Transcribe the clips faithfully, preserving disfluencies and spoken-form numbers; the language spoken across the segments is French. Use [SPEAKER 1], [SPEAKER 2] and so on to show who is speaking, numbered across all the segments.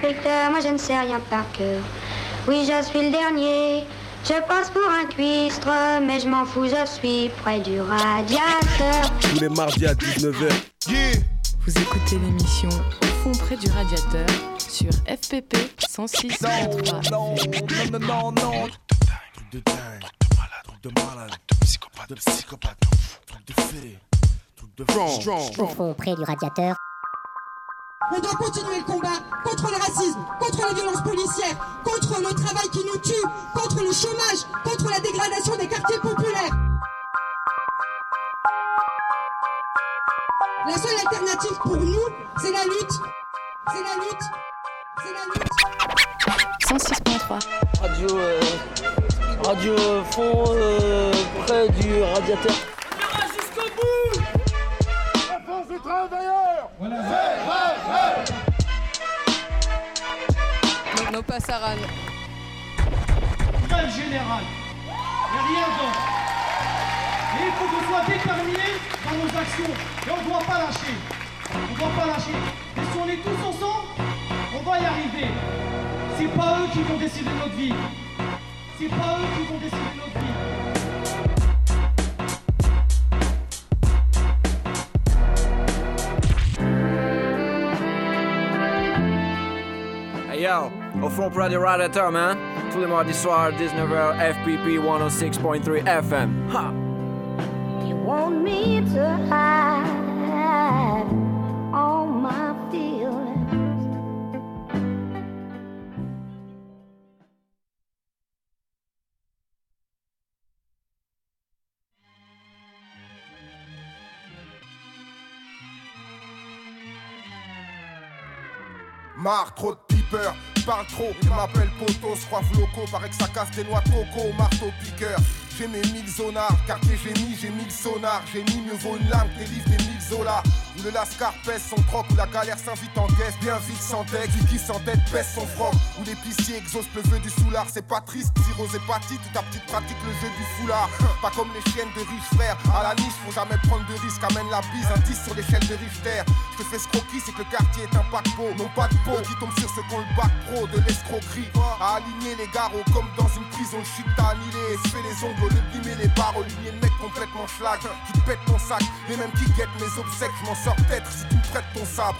[SPEAKER 1] inspecteur, moi je ne sais rien par cœur. Oui, je suis le dernier. Je passe pour un cuistre, mais je m'en fous, je suis près du radiateur.
[SPEAKER 2] Tous les mardis à dix-neuf heures. Yeah.
[SPEAKER 3] Vous écoutez l'émission Au fond près du radiateur sur F P P cent six point trois.
[SPEAKER 2] Non, non, non, non, non. Truc de dingue, truc de malade, truc de malade, truc de psychopathe, de psychopathe, truc de fée, truc de strong, strong.
[SPEAKER 4] Au fond près du radiateur.
[SPEAKER 5] On doit continuer le combat contre le racisme, contre les violences policières, contre le travail qui nous tue, contre le chômage, contre la dégradation des quartiers populaires. La seule alternative pour nous, c'est la lutte. C'est la lutte. C'est la lutte.
[SPEAKER 3] cent six point trois.
[SPEAKER 6] Radio, euh, radio euh, fond euh, près du radiateur.
[SPEAKER 7] On ira jusqu'au bout.
[SPEAKER 8] La force des travailleurs.
[SPEAKER 7] Voilà.
[SPEAKER 8] Hey, hey, hey.
[SPEAKER 3] Nos passaran.
[SPEAKER 7] Grève générale. Et rien d'autre. Et il faut qu'on soit déterminés dans nos actions. Et on ne doit pas lâcher. On ne doit pas lâcher. Et si on est tous ensemble, on va y arriver. C'est pas eux qui vont décider notre vie. C'est pas eux qui vont décider notre vie.
[SPEAKER 9] Hey yo, au fond près du radiateur, man. Tous les mardis soirs, dix-neuf heures, F P P cent six point trois F M. Ha!
[SPEAKER 1] You want me to hide all my feelings.
[SPEAKER 8] Marre, trop de pipeurs, parle trop, il m'appelle poteau, se croit floco, paraît que ça casse des noix de coco, marteau piqueur. J'ai mes mille zonards, quartier j'ai mis, j'ai mille sonars, j'ai mis mieux vaut une lame, des livres, des mille zolas. Où le lascar pèse son troc, où la galère s'invite en caisse, bien vite sans tête, qui qui sans tête pèse son froc. Où l'épicier exauce le vœu du soulard, c'est pas triste, cirrhose hépatite, ou ta petite pratique le jeu du foulard. Pas comme les chiennes de riches frères, à la niche faut jamais prendre de risques, amène la bise, un dix sur l'échelle de Richter. Je te fais ce croquis, c'est que le quartier est un paquebot, non pas de peau, qui tombe sur ceux qu'on le bac pro, de l'escroquerie. À aligner les garrots comme dans une prison, le shit t'a annihilé, se fait les ongles, le limer les barres, aligner le mec complètement schlag, qui te pète ton sac, les mêmes qui guettent mes obsèques, je m'en sors peut-être si tu me prêtes ton sabre.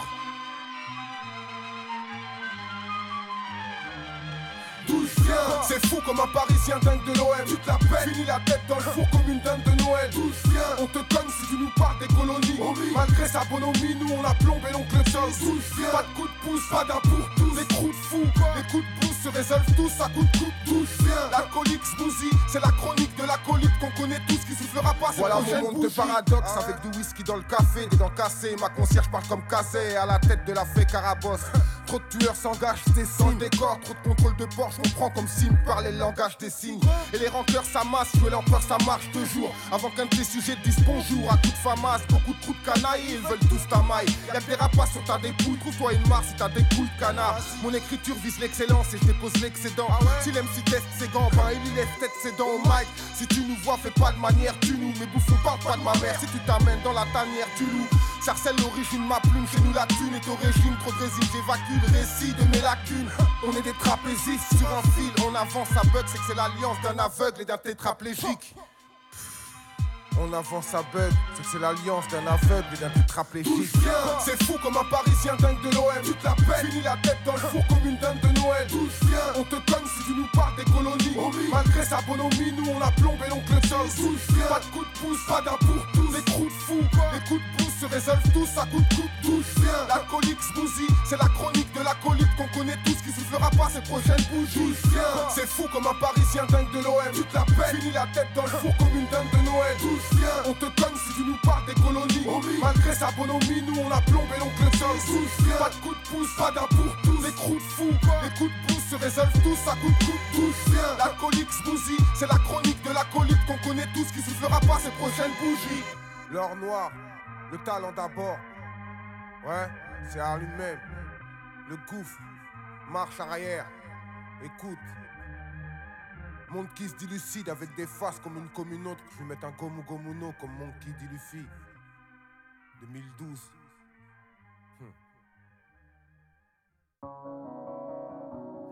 [SPEAKER 8] D'où je viens, c'est fou comme un parisien dingue de l'O M. Tu te la pètes, finis la tête dans le four comme une dinde de Noël. D'où je viens, on te cogne si tu nous parles des colonies. Oh oui. Malgré sa bonhomie, nous on a plombé l'oncle Tom. D'où je viens, pas de coup de pouce, pas d'un pour tous. Les trous de fou, les coups de pouce se résolvent tous à coups de coupe. D'où je viens, l'alcoolique smoothie, c'est la chronique de l'alcoolique qu'on connaît tous qui soufflera pas. Voilà mon monde de paradoxe, ah ouais. Avec du whisky dans le café, des dents cassées. Ma concierge parle comme cassé, à la tête de la fée Carabosse. Trop de tueurs s'engagent, c'est sans décor, trop de contrôle de bord, je comprends comme s'ils me parlaient le langage des signes. Et les rancœurs s'amassent, jouer l'empereur ça marche deux jours. Avant qu'un de tes sujets te dise bonjour, à coups de famasse, beaucoup de trous de canaille, ils veulent tous ta maille. Y'a que des rapaces sur ta dépouille, trouve-toi une marre si t'as des couilles de canard. Mon écriture vise l'excellence et je dépose l'excédent. Si l'M C teste ses gants, ben il y lève peut-être ses dents au mic. Si tu nous vois, fais pas de manière, tu nous. Mes bouffons parlent pas de ma mère, si tu t'amènes dans la tanière, tu loues. Sarcelle l'origine, ma plume, chez nous la thune est au régime. Trop de résine, j'évacue le récit de mes lacunes. On est des trapézistes sur un fil, on avance à bug, c'est que c'est l'alliance d'un aveugle et d'un tétraplégique. On avance à bug, c'est que c'est l'alliance d'un aveugle et d'un tétraplégique. C'est fou comme un parisien dingue de l'O M. Tu te la pètes, finis la tête dans le four comme une dinde de Noël. D'où je viens, on te cogne si tu nous parles des colonies. Oh oui. Malgré sa bonhomie, nous on a plombé l'oncle Tom. D'où je viens, pas de coup de pouce, pas d'un pour tous. Les trous de fou, les coups de pouce se résolvent tous à coups de coupe. D'où je viens, l'alcoolique smoothie, c'est la chronique de l'alcoolique qu'on connaît tous qui soufflera pas ses prochaines bougies. D'où je viens, c'est fou comme un parisien dingue de l'O M. Tu te la pètes, finis la tête dans le four comme une dinde de Noël. D'où je viens, on te cogne si tu nous parles des colonies. Oh oui. Malgré sa bonhomie, nous on a plombé l'oncle Tom. D'où je viens, pas de coup de pouce, pas d'un pour tous. Les trous de fou, les coups de pouce se résolvent tous à coups de coupe. D'où je viens, l'alcoolique smoothie, c'est la chronique de l'alcoolique qu'on connaît tous qui soufflera pas ses prochaines bougies. L'or noir, le talent d'abord. Ouais, c'est à lui-même. Le gouffre, marche arrière. Écoute. Monde qui se dilucide avec des faces comme une comme une autre. Je vais mettre un gomu gomuno comme monde qui dilufie. deux mille douze. Hmm.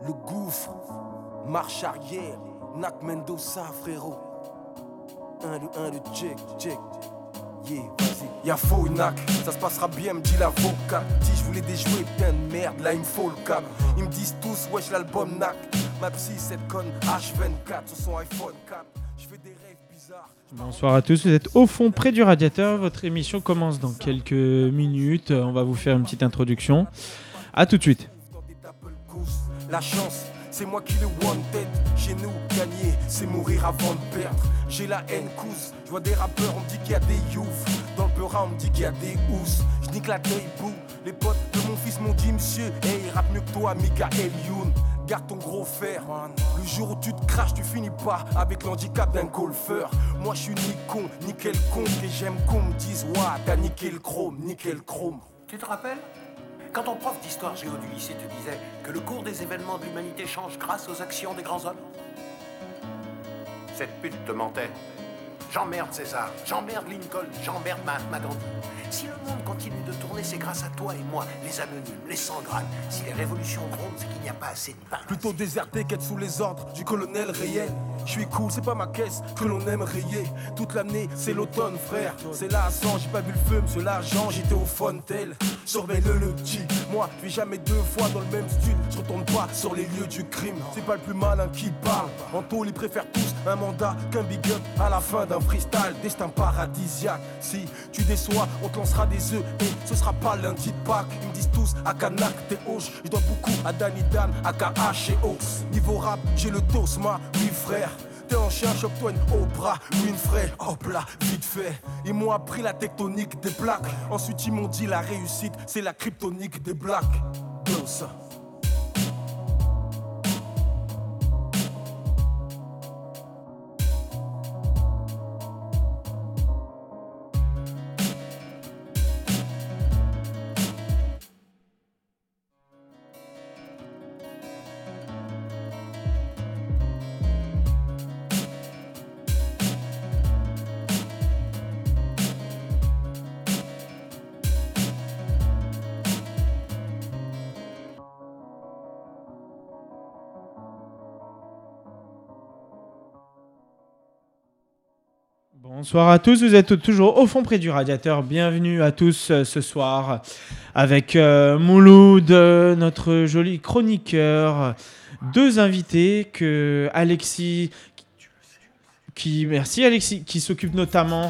[SPEAKER 8] le gouffre, marche arrière, Nac Mendoza frérot. Un, deux, un, deux, check, check. Yeah, vas-y. Y'a faux Nac, ça se passera bien, me dit l'avocat. Si je voulais déjouer plein de merde, là il me faut le cap. Ils me disent tous, wesh l'album Nac. Ma psy, cette conne H vingt-quatre sur son iPhone quatre. Je fais des rêves bizarres.
[SPEAKER 4] Bonsoir à tous, vous êtes au fond près du radiateur. Votre émission commence dans quelques minutes. On va vous faire une petite introduction. A tout de suite.
[SPEAKER 8] La chance, c'est moi qui le wanted. Chez nous, gagner, c'est mourir avant de perdre. J'ai la haine cousse, je vois des rappeurs, on me dit qu'il y a des youths. Dans le Peura, on me dit qu'il y a des housses. Je nique la taille bout. Les potes de mon fils m'ont dit, monsieur, hey, il rappe mieux que toi, Michael Youn. Garde ton gros fer. Le jour où tu te craches, tu finis pas avec l'handicap d'un golfeur. Moi je suis ni con, ni quel con. Et j'aime qu'on me dise, ouah, t'as niqué le chrome, niqué le chrome.
[SPEAKER 10] Tu te rappelles ? Quand ton prof d'histoire géo du lycée te disait que le cours des événements de l'humanité change grâce aux actions des grands hommes ? Cette pute te mentait. J'emmerde César, j'emmerde Lincoln, j'emmerde Mahatma Gandhi. Si le monde continue de tourner, c'est grâce à toi et moi, les anonymes, les sans-grades. Si les révolutions grondent, c'est qu'il n'y a pas assez de pain.
[SPEAKER 8] Plutôt déserté qu'être sous les ordres du colonel réel. Je suis cool, c'est pas ma caisse que l'on aime rayer. Toute l'année, c'est l'automne, frère. C'est là à cent, j'ai pas vu le feu, monsieur l'argent, j'étais au Fontel. Surveille-le le petit. Moi, je vais jamais deux fois dans le même studio. Je retourne pas sur les lieux du crime. C'est pas le plus malin qui parle. En tôle, ils préfèrent tous un mandat qu'un big up à la fin d'un freestyle. Destin paradisiaque. Si tu déçois, on te lancera des œufs et ce sera pas lundi de Pâques. Ils me disent tous à Kanak, t'es hoche. Je dois beaucoup à Danny Dan, à K H et Ox. Niveau rap, j'ai le Tosma, oui frère. T'es en chien, chope-toi une Oprah, Winfrey, hop là, vite fait. Ils m'ont appris la tectonique des plaques. Ensuite ils m'ont dit la réussite, c'est la kryptonique des blacks. Comme ça.
[SPEAKER 4] Bonsoir à tous, vous êtes toujours au fond près du radiateur. Bienvenue à tous euh, ce soir avec euh, Mouloud, euh, notre joli chroniqueur, deux invités que Alexis, qui merci Alexis, qui s'occupe notamment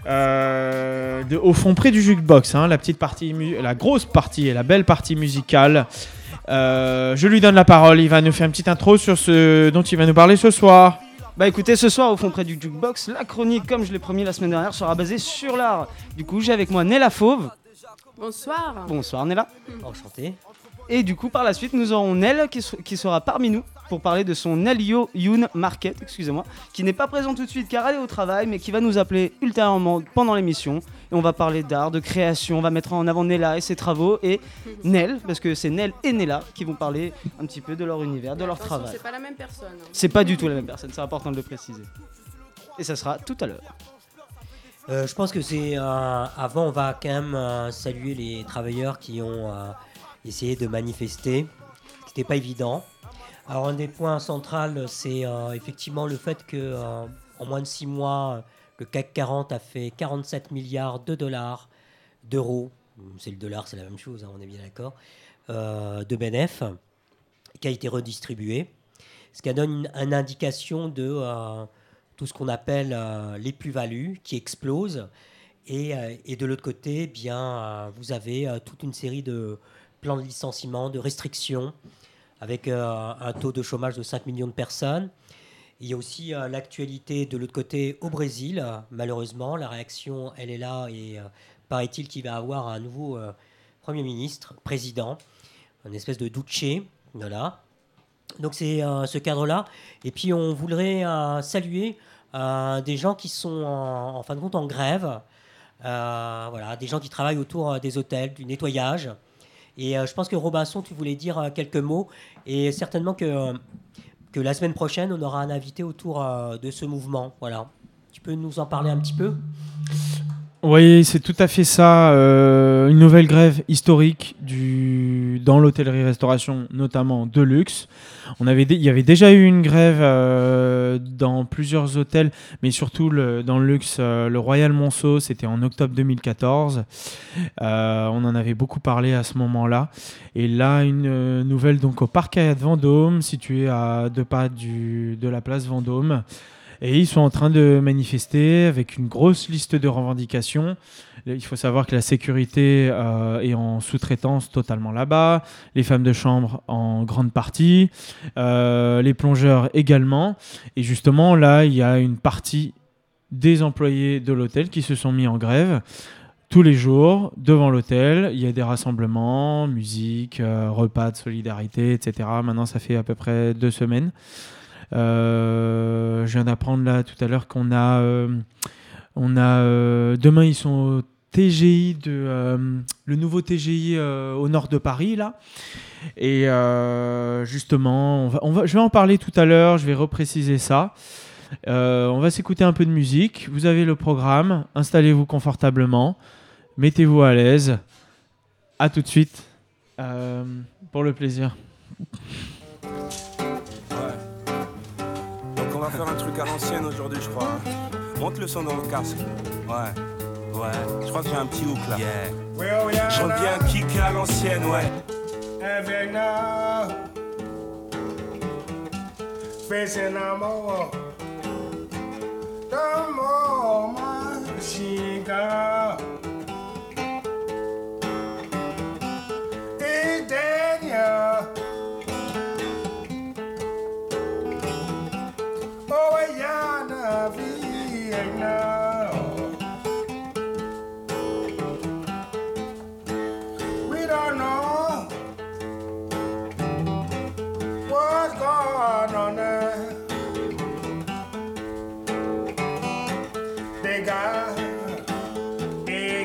[SPEAKER 4] euh, de au fond près du jukebox, hein, la petite partie, la grosse partie et la belle partie musicale. Euh, je lui donne la parole, il va nous faire une petite intro sur ce dont il va nous parler ce soir.
[SPEAKER 11] Bah écoutez, ce soir au fond près du jukebox, la chronique, comme je l'ai promis la semaine dernière, sera basée sur l'art. Du coup, j'ai avec moi Nella Fauve.
[SPEAKER 12] Bonsoir.
[SPEAKER 11] Bonsoir Nella.
[SPEAKER 13] Enchanté.
[SPEAKER 11] Et du coup, par la suite, nous aurons Nell qui, qui sera parmi nous pour parler de son Nellio Youn Market, excusez-moi, qui n'est pas présent tout de suite car elle est au travail, mais qui va nous appeler ultérieurement pendant l'émission. Et on va parler d'art, de création, on va mettre en avant Nella et ses travaux, et Nell, parce que c'est Nell et Nella qui vont parler un petit peu de leur univers, de leur travail.
[SPEAKER 12] C'est pas la même personne.
[SPEAKER 11] C'est pas du tout la même personne, c'est important de le préciser. Et ça sera tout à l'heure.
[SPEAKER 13] Euh, je pense que c'est... Euh, avant, on va quand même euh, saluer les travailleurs qui ont euh, essayé de manifester. C'était pas évident. Alors, un des points centraux, c'est euh, effectivement le fait que euh, en moins de six mois, le C A C quarante a fait quarante-sept milliards de dollars, d'euros. C'est le dollar, c'est la même chose, hein, on est bien d'accord. Euh, de bénéfices qui a été redistribué. Ce qui donne une, une indication de... Euh, tout ce qu'on appelle euh, les plus-values qui explosent. Et, euh, et de l'autre côté, bien, euh, vous avez euh, toute une série de plans de licenciement, de restrictions, avec euh, un taux de chômage de cinq millions de personnes. Il y a aussi euh, l'actualité de l'autre côté au Brésil. Euh, malheureusement, la réaction, elle est là. Et euh, paraît-il qu'il va avoir un nouveau euh, Premier ministre, président, une espèce de Duce, voilà. Donc c'est euh, ce cadre-là. Et puis on voudrait euh, saluer euh, des gens qui sont en, en fin de compte en grève. Euh, voilà, des gens qui travaillent autour euh, des hôtels, du nettoyage. Et euh, je pense que Robinson, tu voulais dire euh, quelques mots. Et certainement que, euh, que la semaine prochaine, on aura un invité autour euh, de ce mouvement. Voilà. Tu peux nous en parler un petit peu ?
[SPEAKER 4] Oui, c'est tout à fait ça. Euh, une nouvelle grève historique du du, dans l'hôtellerie-restauration, notamment de luxe. On avait dé- il y avait déjà eu une grève euh, dans plusieurs hôtels, mais surtout le, dans le luxe, euh, le Royal Monceau, c'était en octobre deux mille quatorze. Euh, on en avait beaucoup parlé à ce moment-là. Et là, une euh, nouvelle donc au Parc Hyatt Vendôme, situé à deux pas du, de la place Vendôme. Et ils sont en train de manifester avec une grosse liste de revendications. Il faut savoir que la sécurité euh, est en sous-traitance totalement là-bas, les femmes de chambre en grande partie, euh, les plongeurs également. Et justement, là, il y a une partie des employés de l'hôtel qui se sont mis en grève. Tous les jours, devant l'hôtel, il y a des rassemblements, musique, euh, repas de solidarité, et cetera. Maintenant, ça fait à peu près deux semaines. Euh, je viens d'apprendre là tout à l'heure qu'on a, euh, on a euh, demain ils sont au T G I de euh, le nouveau T G I euh, au nord de Paris là, et euh, justement on va, on va, je vais en parler tout à l'heure, je vais repréciser ça. Euh, on va s'écouter un peu de musique. Vous avez le programme, installez-vous confortablement, mettez-vous à l'aise. À tout de suite euh, pour le plaisir.
[SPEAKER 14] On va faire un truc à l'ancienne aujourd'hui, je crois. Monte le son dans le casque. Ouais, ouais. Je crois que j'ai un petit hook là. Yeah. Je reviens kick à l'ancienne, ouais. Facing no more. No more, my chica. Hey, Daniel. Oh, yeah, na Vienna. We don't know what's going on there. They got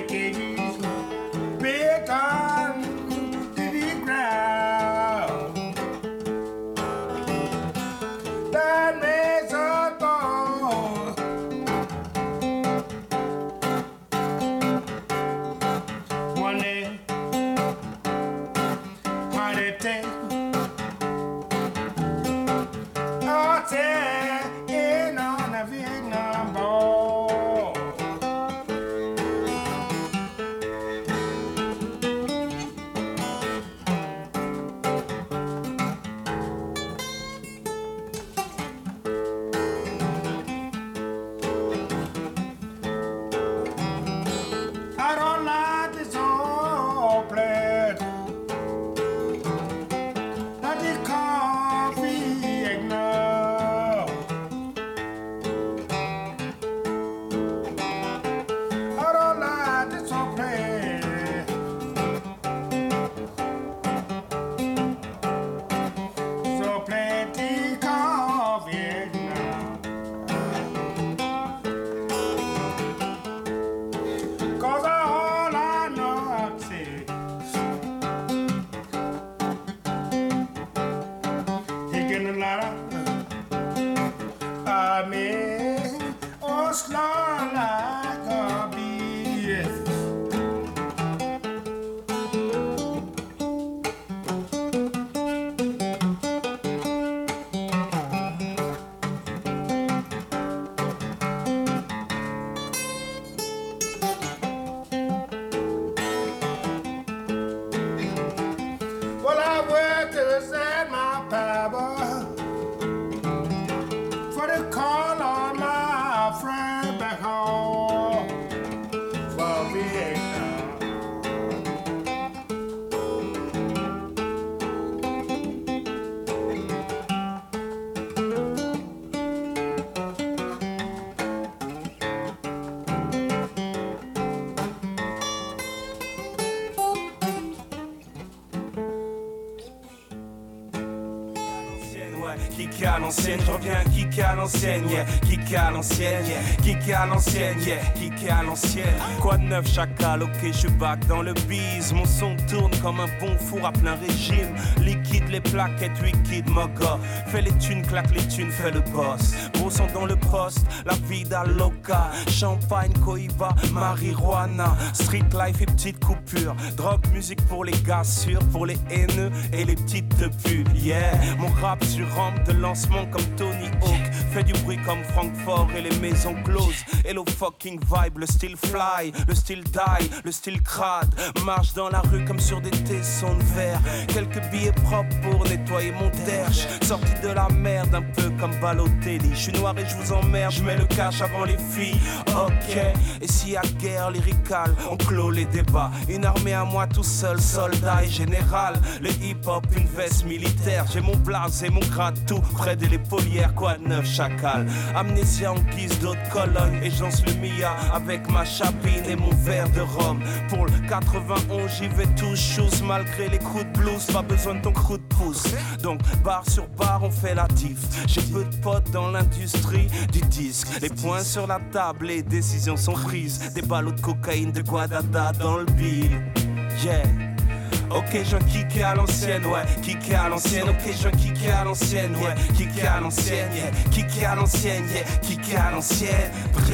[SPEAKER 14] kick à l'ancienne, je reviens kick à l'ancienne, yeah, kick à l'ancienne, yeah, kick à l'ancienne, yeah, kick à l'ancienne. Quoi de neuf chacal, ok je suis back dans le bise, mon son tourne comme un bon four à plein régime, liquide les plaquettes, wicked mon gars, fais les thunes, claque les thunes, fais le boss, gros sang dans le poste, la vida loca, champagne, cohiba, marijuana, street life et petites coupures, drogue, musique pour les gars sûrs, pour les haineux et les petites putes, yeah, mon rap sur rampe de lancement comme Tony Hawk, fait du bruit comme Francfort et les maisons closes, hello fucking vibe, le style fly, le style die, le style crade, marche dans la rue comme sur des tessons de verre, quelques billets propres pour nettoyer mon terche, sorti de la merde un peu comme Balotelli, je suis noir et je vous emmerde, je mets le cash avant les filles, ok, et s'il y a guerre lyricale, on clôt les débats, une armée à moi tout seul, soldat et général, le hip-hop une veste militaire, j'ai mon blaze et mon grade tout près de l'épaulière, quoi de neuf chacal, amnésia en guise d'autres colonnes, et je lance le Mia avec ma chapine et mon verre de rhum, pour le quatre-vingt-onze j'y vais tout chousse, malgré les coups de blues, pas besoin de ton coup de pouce, donc bar sur bar on fait la diff, j'ai peu de potes dans l'industrie du disque, les points sur la table, les décisions sont prises, des ballots de cocaïne de Guadada dans le bill, yeah. Ok, je kick à l'ancienne, ouais, kick à l'ancienne, ok, je kick à l'ancienne, ouais, kick à l'ancienne, yeah, kick à l'ancienne, yeah, kick à l'ancienne,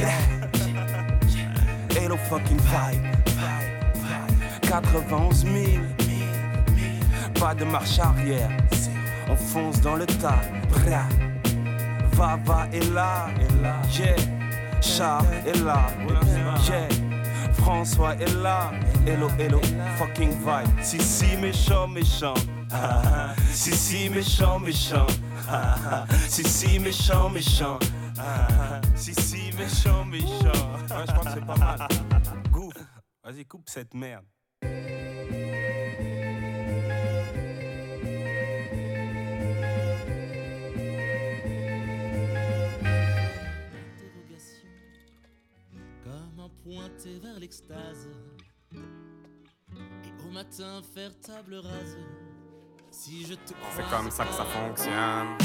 [SPEAKER 14] yeah. Hello fucking vibe, quatre-vingt-onze mille, pas de marche arrière, on fonce dans le tas, va, va est là, yeah, Char est là, yeah. François est là, hello, hello, fucking vibe. Si, si, méchant, méchant. Si, si, méchant, méchant. Si, si, méchant, méchant. Si, si, méchant, méchant. Ouais, je crois que c'est pas mal. Gouf, vas-y, coupe cette merde.
[SPEAKER 15] Pointer vers l'extase et au matin faire table rase. Si je te
[SPEAKER 16] c'est comme ça que ça fonctionne.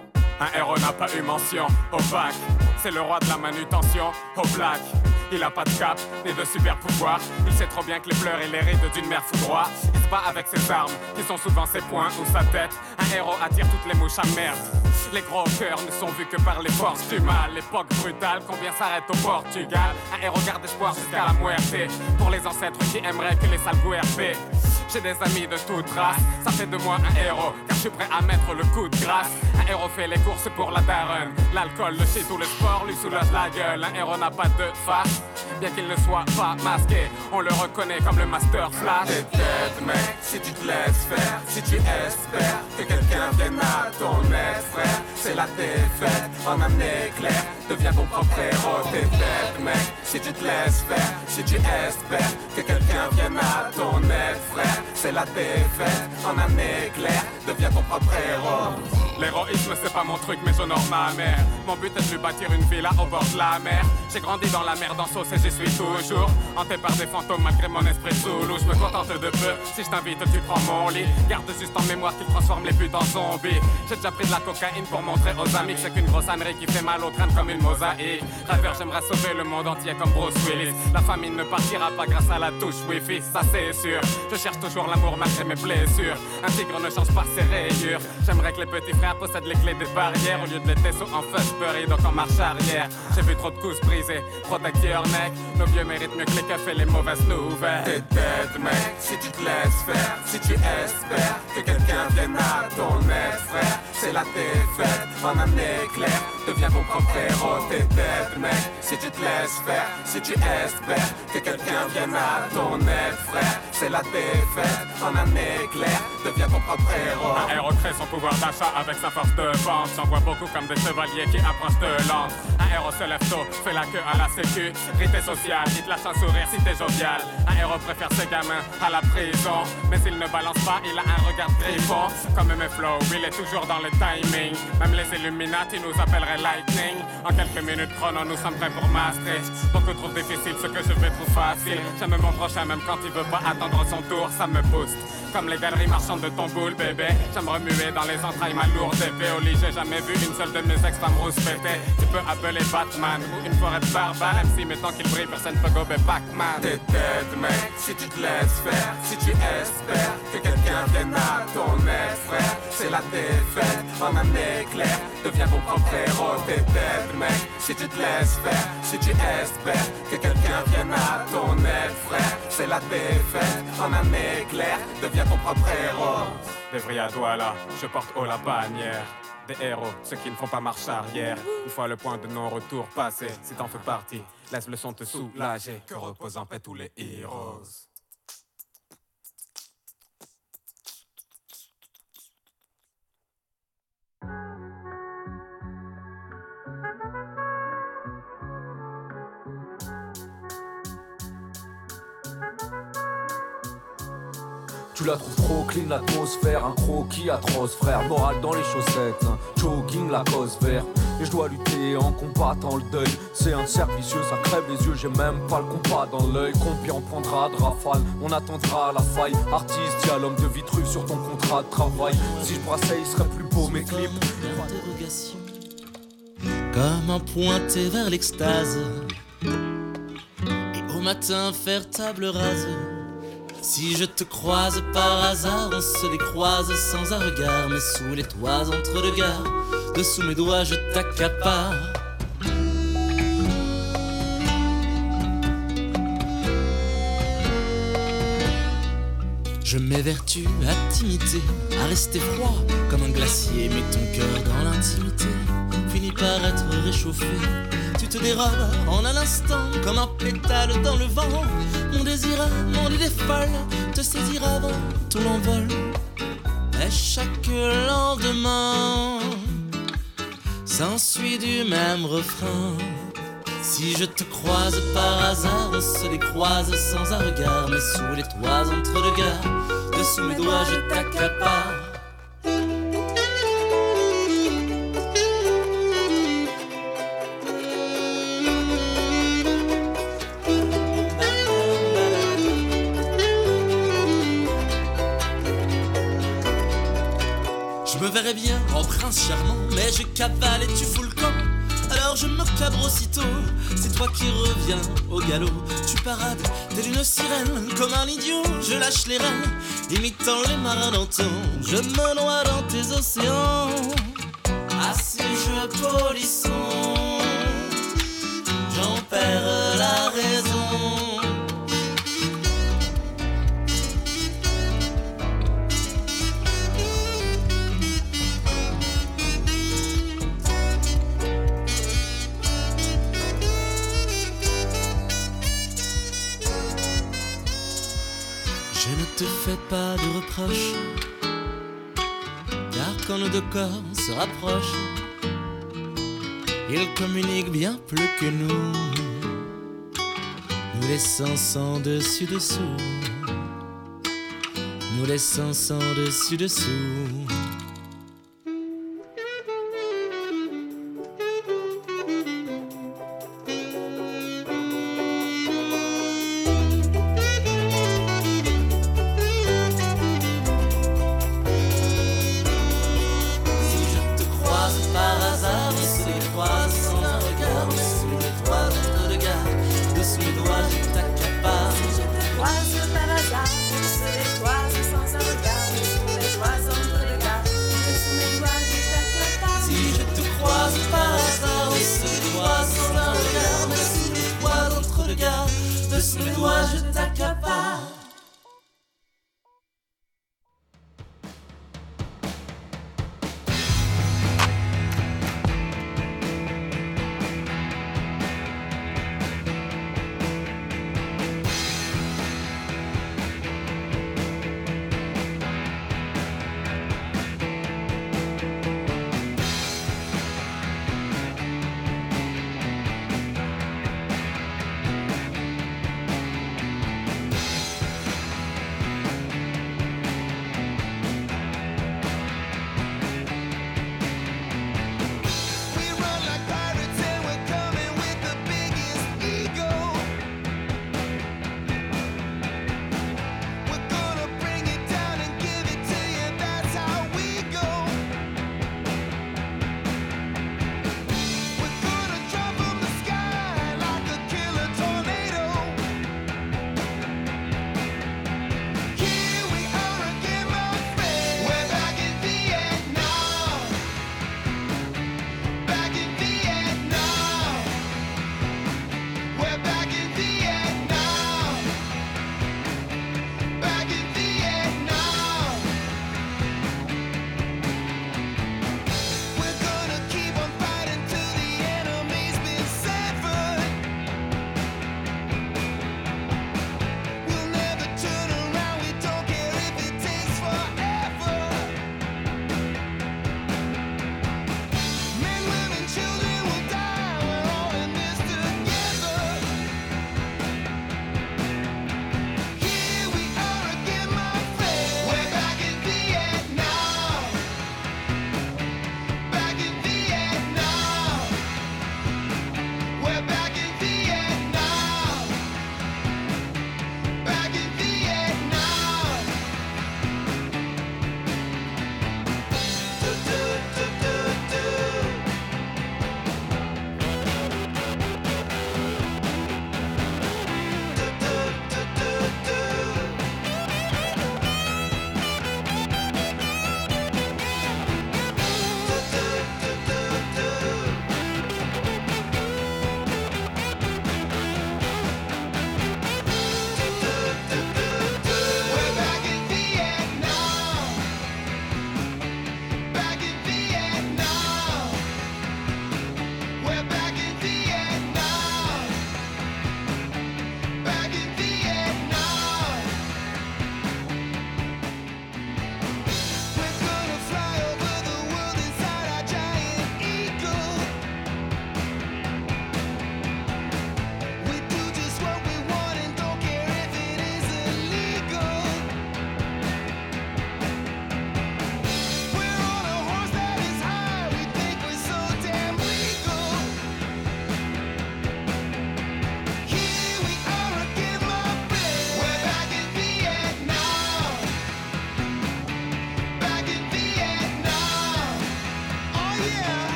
[SPEAKER 16] Un héros n'a pas eu mention au bac. C'est le roi de la manutention au black. Il a pas de cap, ni de super pouvoir. Il sait trop bien que les pleurs et les rides d'une mère foudroie. Il se bat avec ses armes, qui sont souvent ses poings ou sa tête. Un héros attire toutes les mouches à merde. Les gros cœurs ne sont vus que par les forces du mal. L'époque brutale, combien s'arrête au Portugal. Un héros garde espoir jusqu'à la muerte. Pour les ancêtres qui aimeraient que les sales coups R P. J'ai des amis de toute race, ça fait de moi un héros, car je suis prêt à mettre le coup de grâce. Un héros fait les courses pour la daronne, l'alcool, le shit ou le sport lui soulage la gueule. Un héros n'a pas de face, bien qu'il ne soit pas masqué, on le reconnaît comme le Master Flash.
[SPEAKER 14] T'es tête mec, si tu te laisses faire, si tu espères que quelqu'un vienne à ton aide frère, c'est la défaite en un éclair, deviens ton propre héros. T'es tête mec, si tu te laisses faire, si tu espères que quelqu'un vienne à ton aide frère, c'est la défaite en un éclair, deviens ton propre héros.
[SPEAKER 16] L'héroïsme c'est pas mon truc mais j'honore ma mère. Mon but est de lui bâtir une villa au bord de la mer. J'ai grandi dans la merde en sauce et j'y suis toujours hanté par des fantômes malgré mon esprit sous l'eau. Je me contente de peu, si je t'invite tu prends mon lit. Garde juste en mémoire qu'il transforme les putes en zombies. J'ai déjà pris de la cocaïne pour montrer aux amis que c'est qu'une grosse ânerie qui fait mal au crâne comme une mosaïque. Rêveur, j'aimerais sauver le monde entier comme Bruce Willis. La famine ne partira pas grâce à la touche wifi, ça c'est sûr. Je cherche toujours l'amour malgré mes blessures. Un tigre ne change pas ses rayures. J'aimerais que les petits frères possèdent les clés des barrières au lieu de les tessos en Fusbury, donc en marche arrière. J'ai vu trop de coups brisés, protect your neck. Nos vieux méritent mieux que les keufs et les mauvaises nouvelles.
[SPEAKER 14] T'es tête mec, si tu te laisses faire, si tu espères que quelqu'un vienne à ton aide frère, c'est la défaite en un éclair, deviens ton propre héros. T'es tête mec, si tu te laisses faire, si tu espères que quelqu'un vienne à ton aide frère, c'est la défaite en un éclair, deviens ton propre héros.
[SPEAKER 16] Un héros crée son pouvoir d'achat avec sa force de vente. J'en vois beaucoup comme des chevaliers qui approchent de l'anse. Un héros se lève tôt, fait la queue à la sécu. Rité social, il te lâche un sourire si t'es jovial. Un héros préfère ses gamins à la prison, mais s'il ne balance pas, il a un regard griffon. Comme mes flow, il est toujours dans le timing. Même les Illuminati nous appelleraient Lightning. En quelques minutes chrono, nous sommes prêts pour Maastricht. Beaucoup trouvent difficile ce que je vais trouver facile. J'aime mon prochain même quand il veut pas attendre son tour, ça me booste. comme les galeries marchandes de ton boule, bébé. J'aime remuer dans les entrailles ma lourde épée. Au lit, j'ai jamais vu une seule de mes ex-femmes rouspétées. Tu peux appeler Batman ou une forêt de barbare, même si mettons qu'il brille, personne peut gober Pac-Man. T'es tête, mec, si tu te laisses faire, si tu espères que quelqu'un vienne à ton aide, frère, c'est la défaite en un éclair. Deviens ton propre héros, t'es tête, mec, si tu te laisses faire, si tu espères que quelqu'un vienne à ton aide, frère, c'est la défaite en un éclair. Deviens ton propre héros. Devrais à toi là, je porte haut la bannière des héros, ceux qui ne font pas marche arrière. Une fois le point de non-retour passé, si t'en fais partie, laisse le son te soulager. Que reposent en paix tous les heroes.
[SPEAKER 17] Tu la trouves trop clean l'atmosphère, un croquis atroce frère, morale dans les chaussettes, hein. Jogging la cause vert. Et je dois lutter en combattant le deuil. C'est un cercle vicieux, ça crève les yeux, j'ai même pas le compas dans l'œil. Combien on prendra de rafale, on attendra la faille. Artiste, y'a l'homme de Vitruve sur ton contrat de travail. Si je brassais, il serait plus beau mes clips.
[SPEAKER 15] Interrogation, comme un pointé vers l'extase. Et au matin faire table rase. Si je te croise par hasard, on se décroise sans un regard. Mais sous les toits entre deux gares, dessous mes doigts je t'accapare. Je m'évertue à t'imiter, à rester froid comme un glacier. Mais ton cœur dans l'intimité finit par être réchauffé. Tu te dérobes en un instant comme un pétale dans le vent. Mon désir, mon idée folle te saisir avant tout l'envol. Et chaque lendemain s'ensuit du même refrain. Si je te croise par hasard, on se décroise sans un regard. Mais sous les toits entre deux gares, dessous mes doigts je t'accapare. Je me verrais bien en prince charmant, mais je cavale et tu fous le camp. Alors je me cabre aussitôt, c'est toi qui reviens au galop. Tu parades telle une sirène, comme un idiot, je lâche les rênes, imitant les marins d'antan. Je me noie dans tes océans, à ces jeux polissons, j'en perds la raison. Ne te fais pas de reproches, car quand nos deux corps se rapprochent, ils communiquent bien plus que nous, nous laissant sans dessus-dessous, nous laissant sans dessus-dessous.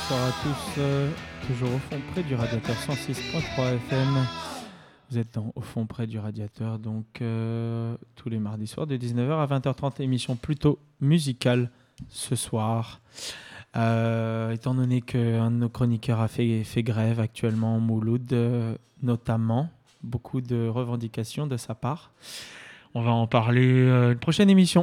[SPEAKER 4] bonsoir à tous, euh, toujours au fond près du radiateur cent six point trois F M. Vous êtes dans, au fond près du radiateur, donc euh, tous les mardis soirs de dix-neuf heures à vingt heures trente, émission plutôt musicale ce soir. Euh, étant donné qu'un de nos chroniqueurs a fait, fait grève actuellement, Mouloud euh, notamment, beaucoup de revendications de sa part. On va en parler euh, une prochaine émission.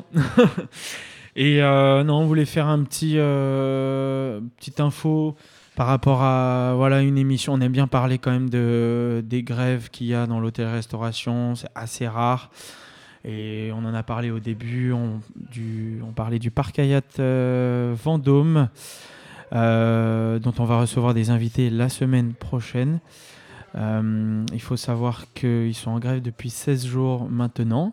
[SPEAKER 4] Et euh, non, on voulait faire un petit euh, petite info par rapport à voilà une émission. On aime bien parler quand même de des grèves qu'il y a dans l'hôtel-restauration. C'est assez rare. Et on en a parlé au début. On, du, on parlait du Parc Hayat euh, Vendôme, euh, dont on va recevoir des invités la semaine prochaine. Euh, il faut savoir qu'ils sont en grève depuis seize jours maintenant.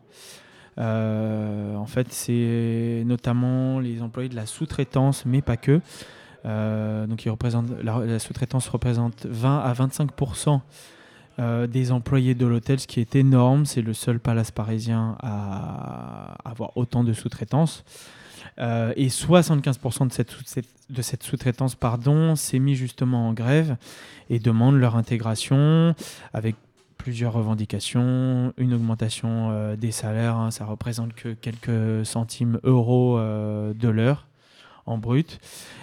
[SPEAKER 4] Euh, en fait, c'est notamment les employés de la sous-traitance, mais pas que. Euh, donc, ils représentent, la, la sous-traitance représente vingt à vingt-cinq pour cent euh, des employés de l'hôtel, ce qui est énorme. C'est le seul palace parisien à avoir autant de sous-traitance. Euh, et soixante-quinze pour cent de cette, de cette sous-traitance pardon, s'est mis justement en grève et demande leur intégration avec plusieurs revendications, une augmentation euh, des salaires, hein, ça représente que quelques centimes euros euh, de l'heure en brut.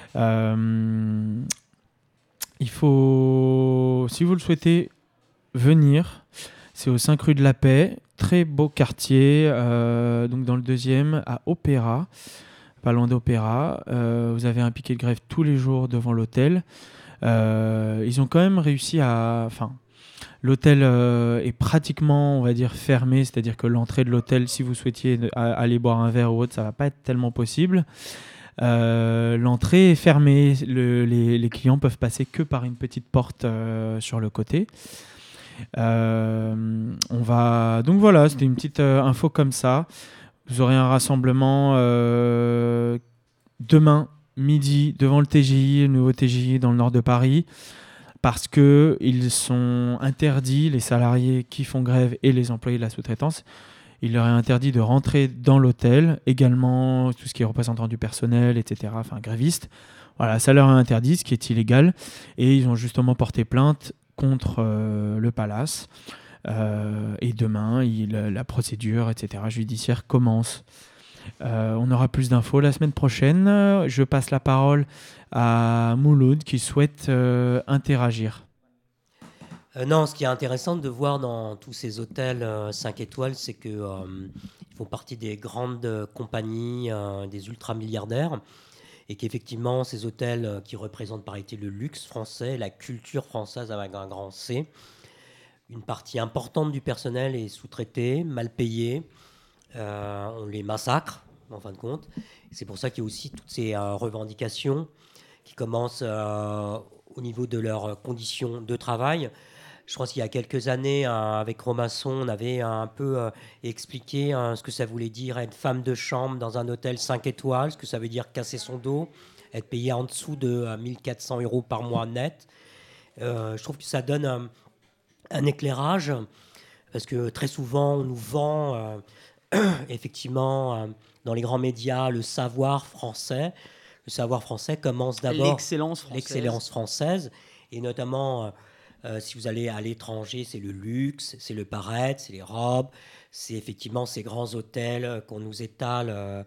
[SPEAKER 4] Euh, il faut, si vous le souhaitez, venir. C'est au cinq rue de la Paix, très beau quartier, euh, donc dans le deuxième, à Opéra, pas loin d'Opéra. Euh, vous avez un piquet de grève tous les jours devant l'hôtel. Euh, ils ont quand même réussi à... Enfin, l'hôtel euh, est pratiquement, on va dire, fermé, c'est-à-dire que l'entrée de l'hôtel, si vous souhaitiez aller boire un verre ou autre, ça ne va pas être tellement possible. Euh, l'entrée est fermée, le, les, les clients peuvent passer que par une petite porte euh, sur le côté. Euh, on va... Donc voilà, c'était une petite euh, info comme ça. Vous aurez un rassemblement euh, demain midi devant le T G I, le nouveau T G I dans le nord de Paris, parce qu'ils sont interdits, les salariés qui font grève et les employés de la sous-traitance, il leur est interdit de rentrer dans l'hôtel, également tout ce qui est représentant du personnel, et cetera, enfin grévistes. Voilà, ça leur est interdit, ce qui est illégal, et ils ont justement porté plainte contre euh, le palace. Euh, et demain, il, la procédure, et cetera, judiciaire commence. Euh, on aura plus d'infos la semaine prochaine. Je passe la parole à Mouloud qui souhaite euh, interagir.
[SPEAKER 13] Euh, non, ce qui est intéressant de voir dans tous ces hôtels euh, cinq étoiles, c'est qu'ils euh, font partie des grandes euh, compagnies, euh, des ultra-milliardaires, et qu'effectivement, ces hôtels euh, qui représentent par été le luxe français, la culture française avec un grand C, une partie importante du personnel est sous-traitée, mal payée, euh, on les massacre, en fin de compte. C'est pour ça qu'il y a aussi toutes ces euh, revendications qui commencent euh, au niveau de leurs conditions de travail. Je pense qu'il y a quelques années, euh, avec Romasson, on avait un peu euh, expliqué euh, ce que ça voulait dire être femme de chambre dans un hôtel cinq étoiles, ce que ça veut dire casser son dos, être payé en dessous de euh, mille quatre cents euros par mois net. Euh, je trouve que ça donne euh, un éclairage, parce que très souvent, on nous vend, euh, effectivement, euh, dans les grands médias, le savoir français. Le savoir français commence d'abord...
[SPEAKER 11] L'excellence française.
[SPEAKER 13] L'excellence française, et notamment... Euh, Euh, si vous allez à l'étranger, c'est le luxe, c'est le paraître, c'est les robes, c'est effectivement ces grands hôtels qu'on nous étale euh,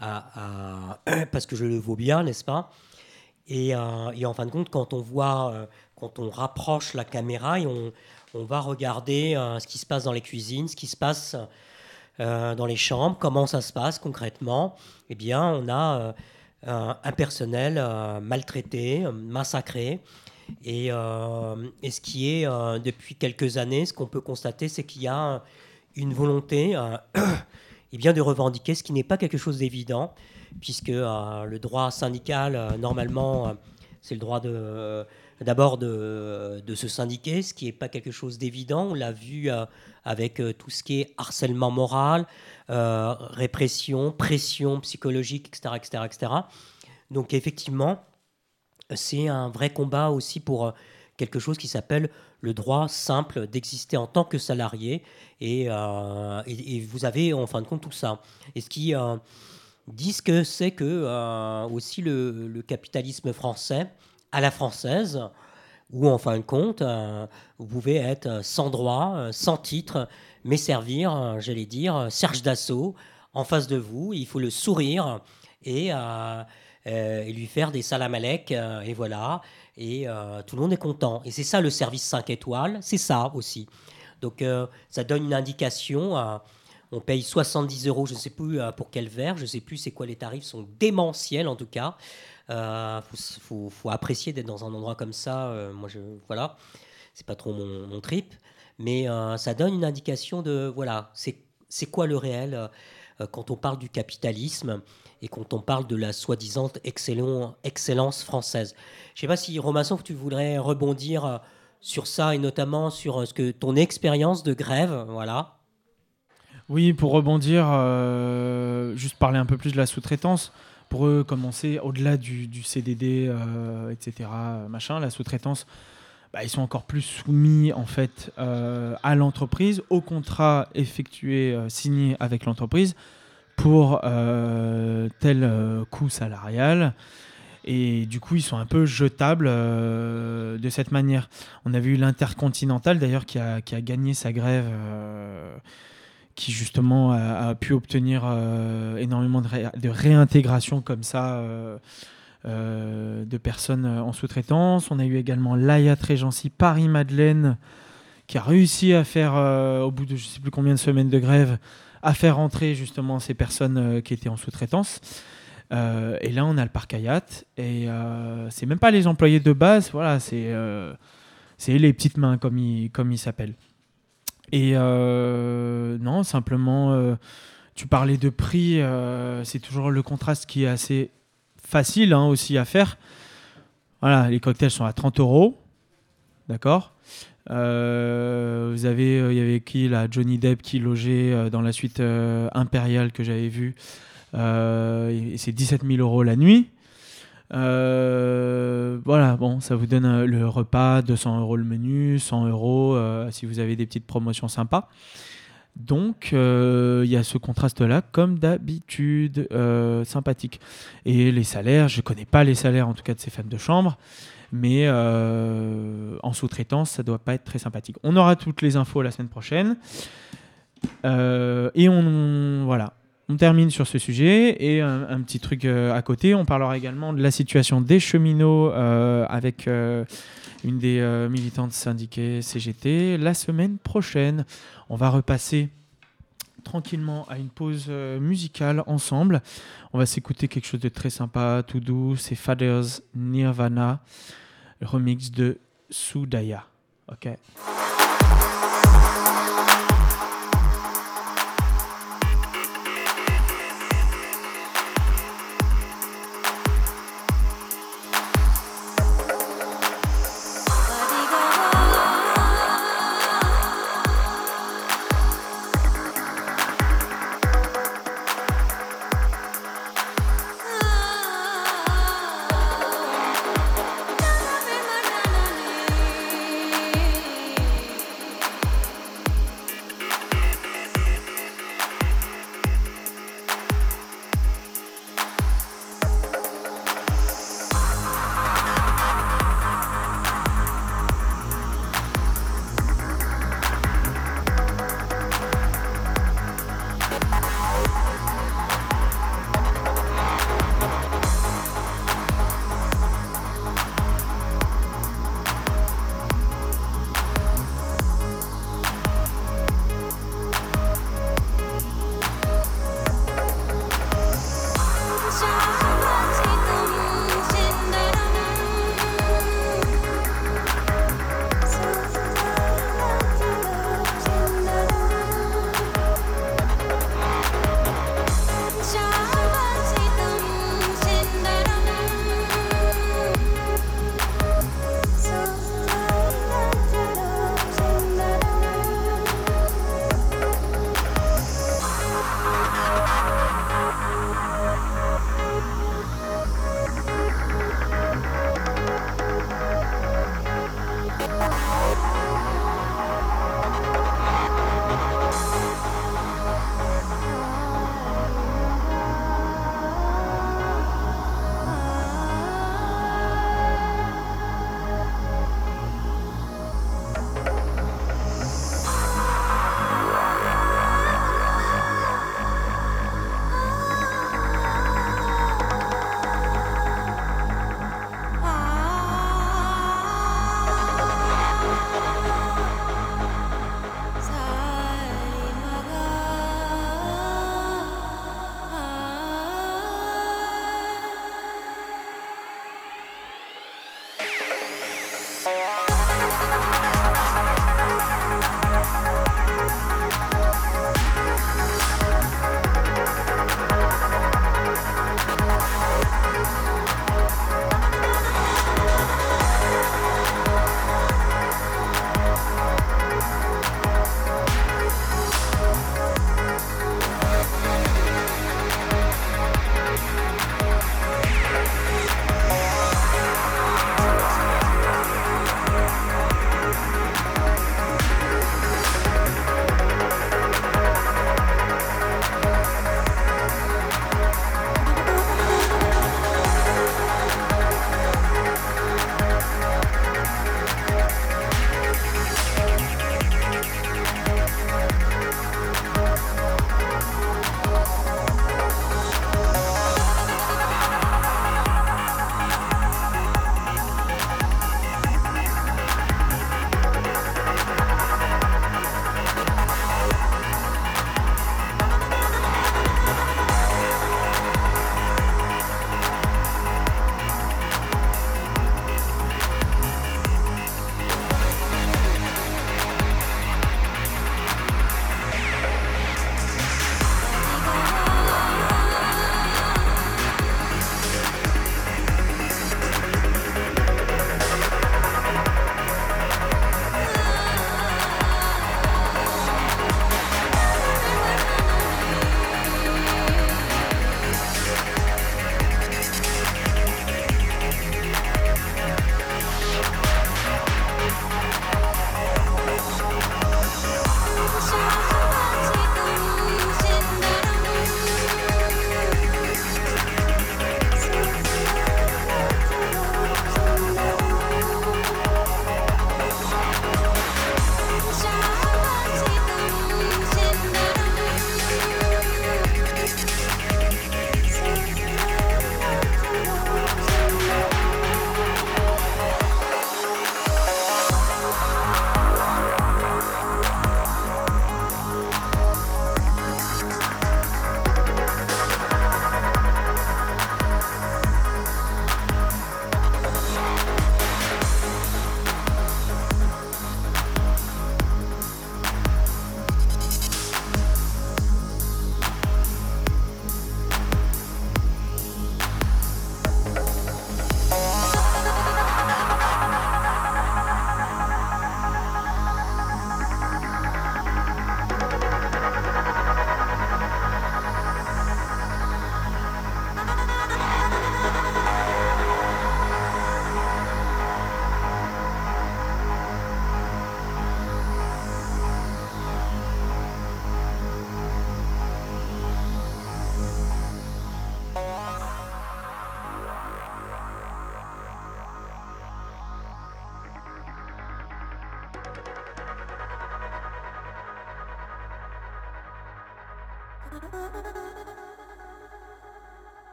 [SPEAKER 13] à, à, parce que je le vaux bien, n'est-ce pas ? et, euh, et en fin de compte, quand on voit, euh, quand on rapproche la caméra et on, on va regarder euh, ce qui se passe dans les cuisines, ce qui se passe euh, dans les chambres, comment ça se passe concrètement, eh bien, on a euh, un, un personnel euh, maltraité, massacré. Et, euh, et ce qui est, euh, depuis quelques années, ce qu'on peut constater, c'est qu'il y a une volonté euh, eh bien de revendiquer, ce qui n'est pas quelque chose d'évident, puisque euh, le droit syndical, euh, normalement, euh, c'est le droit de, euh, d'abord de, de se syndiquer, ce qui n'est pas quelque chose d'évident. On l'a vu euh, avec euh, tout ce qui est harcèlement moral, euh, répression, pression psychologique, et cetera, et cetera, et cetera. Donc effectivement, c'est un vrai combat aussi pour quelque chose qui s'appelle le droit simple d'exister en tant que salarié. Et, euh, et, et vous avez en fin de compte tout ça. Et ce qui euh, dit ce que c'est que euh, aussi le, le capitalisme français à la française, où en fin de compte, euh, vous pouvez être sans droit, euh, sans titre, mais servir, euh, j'allais dire, Serge Dassault en face de vous. Il faut le sourire et, euh, euh, et lui faire des salam alek, euh, et voilà. Et euh, tout le monde est content. Et c'est ça le service cinq étoiles, c'est ça aussi. Donc euh, ça donne une indication. Euh, on paye soixante-dix euros, je ne sais plus euh, pour quel verre, je ne sais plus c'est quoi les tarifs, sont démentiels en tout cas. Il euh, faut, faut, faut apprécier d'être dans un endroit comme ça. Euh, moi, je, voilà, c'est pas trop mon, mon trip. Mais euh, ça donne une indication de, voilà, c'est, c'est quoi le réel euh, quand on parle du capitalisme et quand on parle de la soi-disant excellent, excellence française. Je ne sais pas si, Romasson, tu voudrais rebondir euh, sur ça et notamment sur euh, ce que ton expérience de grève, voilà.
[SPEAKER 4] Oui, pour rebondir, euh, juste parler un peu plus de la sous-traitance. Pour eux, comme on sait, au-delà du, du C D D, euh, et cetera, machin, la sous-traitance, bah, ils sont encore plus soumis en fait euh, à l'entreprise, au contrat effectué, euh, signé avec l'entreprise pour euh, tel euh, coût salarial. Et du coup, ils sont un peu jetables euh, de cette manière. On a vu l'Intercontinental, d'ailleurs, qui a, qui a gagné sa grève, euh, qui justement a, a pu obtenir euh, énormément de, ré, de réintégration comme ça euh, euh, de personnes en sous-traitance. On a eu également l'A Y A T Regency Paris-Madeleine, qui a réussi à faire, euh, au bout de je ne sais plus combien de semaines de grève, à faire entrer justement ces personnes euh, qui étaient en sous-traitance. Euh, et là, on a le parc Hayat, et euh, c'est même pas les employés de base, voilà, c'est, euh, c'est les petites mains, comme ils, comme ils s'appellent. Et euh, non, simplement, euh, tu parlais de prix, euh, c'est toujours le contraste qui est assez facile hein, aussi à faire. Voilà, les cocktails sont à trente euros, d'accord. Euh, vous avez, il euh, y avait qui là, Johnny Depp qui logeait euh, dans la suite euh, impériale que j'avais vue. Euh, et c'est dix-sept mille euros la nuit. Euh, voilà, bon, ça vous donne euh, le repas, deux cents euros le menu, cent euros euh, si vous avez des petites promotions sympas. Donc, il euh, y a ce contraste-là, comme d'habitude, euh, sympathique. Et les salaires, je ne connais pas les salaires, en tout cas, de ces femmes de chambre, mais euh, en sous-traitance, ça ne doit pas être très sympathique. On aura toutes les infos la semaine prochaine. Euh, et on, voilà. On termine sur ce sujet et un, un petit truc euh, à côté. On parlera également de la situation des cheminots euh, avec euh, une des euh, militantes syndiquées C G T la semaine prochaine. On va repasser tranquillement à une pause euh, musicale ensemble. On va s'écouter quelque chose de très sympa, tout doux. C'est Father's Nirvana, le remix de Soudaya. Ok.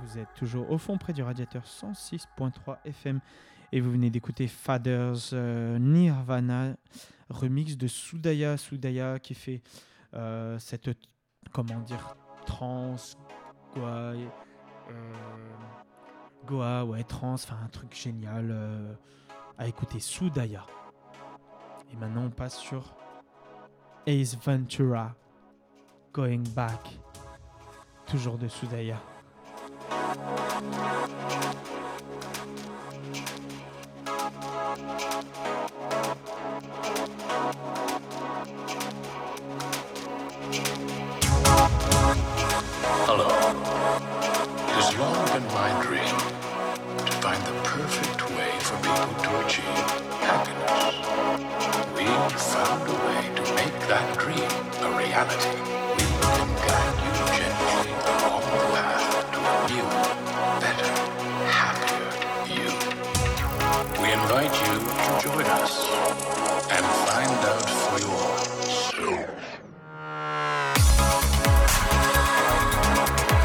[SPEAKER 4] Vous êtes toujours au fond près du radiateur cent six point trois F M et vous venez d'écouter Fathers euh, Nirvana remix de Soudaya Soudaya qui fait euh, cette comment dire trance quoi euh, Goa ouais trance enfin un truc génial euh, à écouter Soudaya. Et maintenant on passe sur Ace Ventura Going Back toujours de Soudaya.
[SPEAKER 18] Hello. It has long been my dream to find the perfect way for people to achieve happiness. We've found a way to make that dream a reality. We can guide you gently along the path to a new, better, happier you. We invite you to join us and find out for yourself.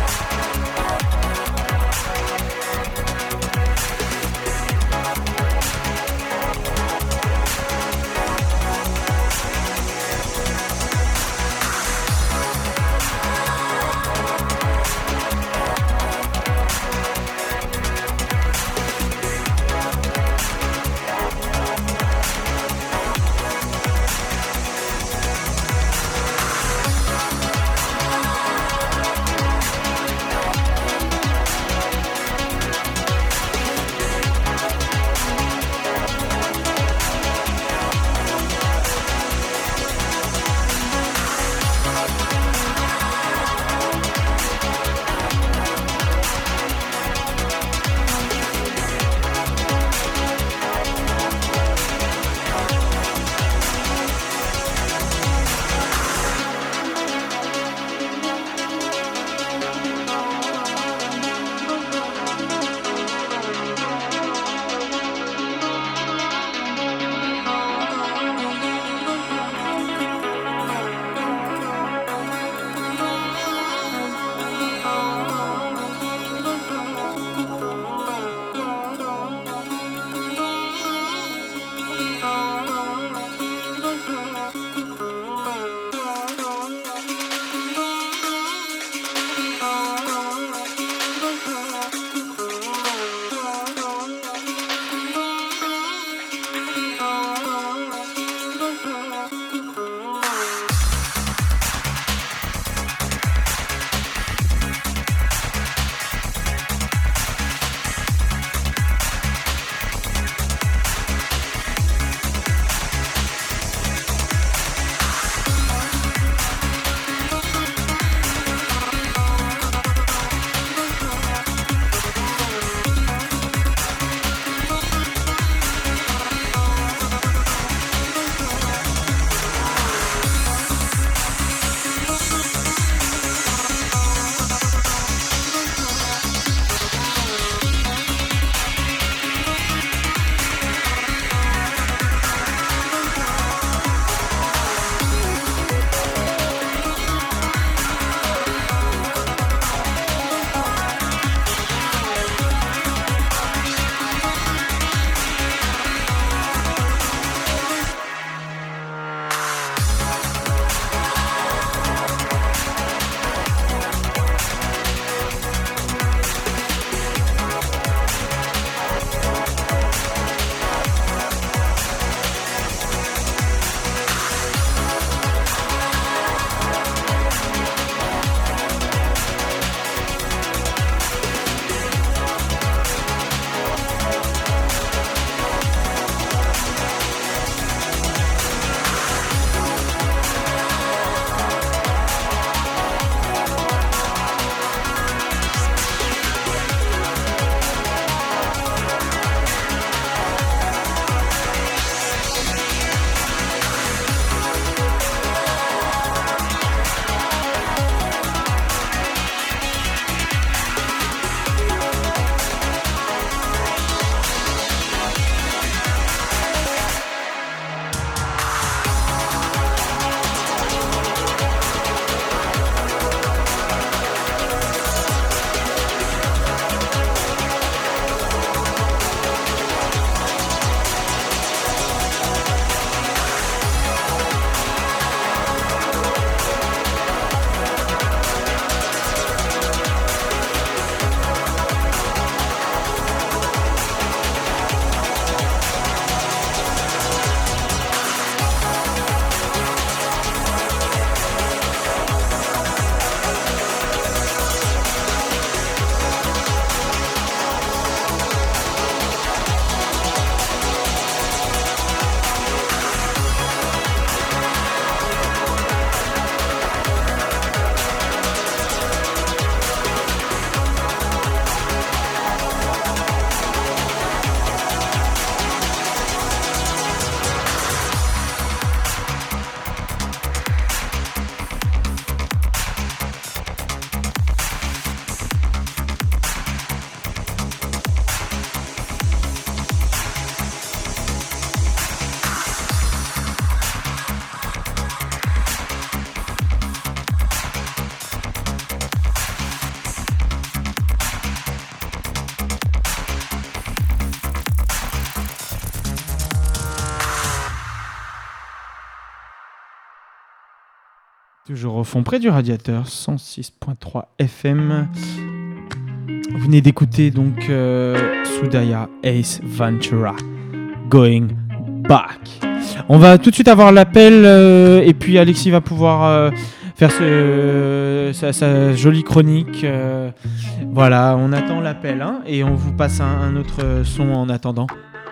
[SPEAKER 4] Toujours au fond près du radiateur, cent six point trois F M. Vous venez d'écouter donc euh, Sudaya Ace Ventura, Going Back. On va tout de suite avoir l'appel euh, et puis Alexis va pouvoir euh, faire ce, sa, sa jolie chronique. Euh, voilà, on attend l'appel hein, et on vous passe un, un autre son en attendant.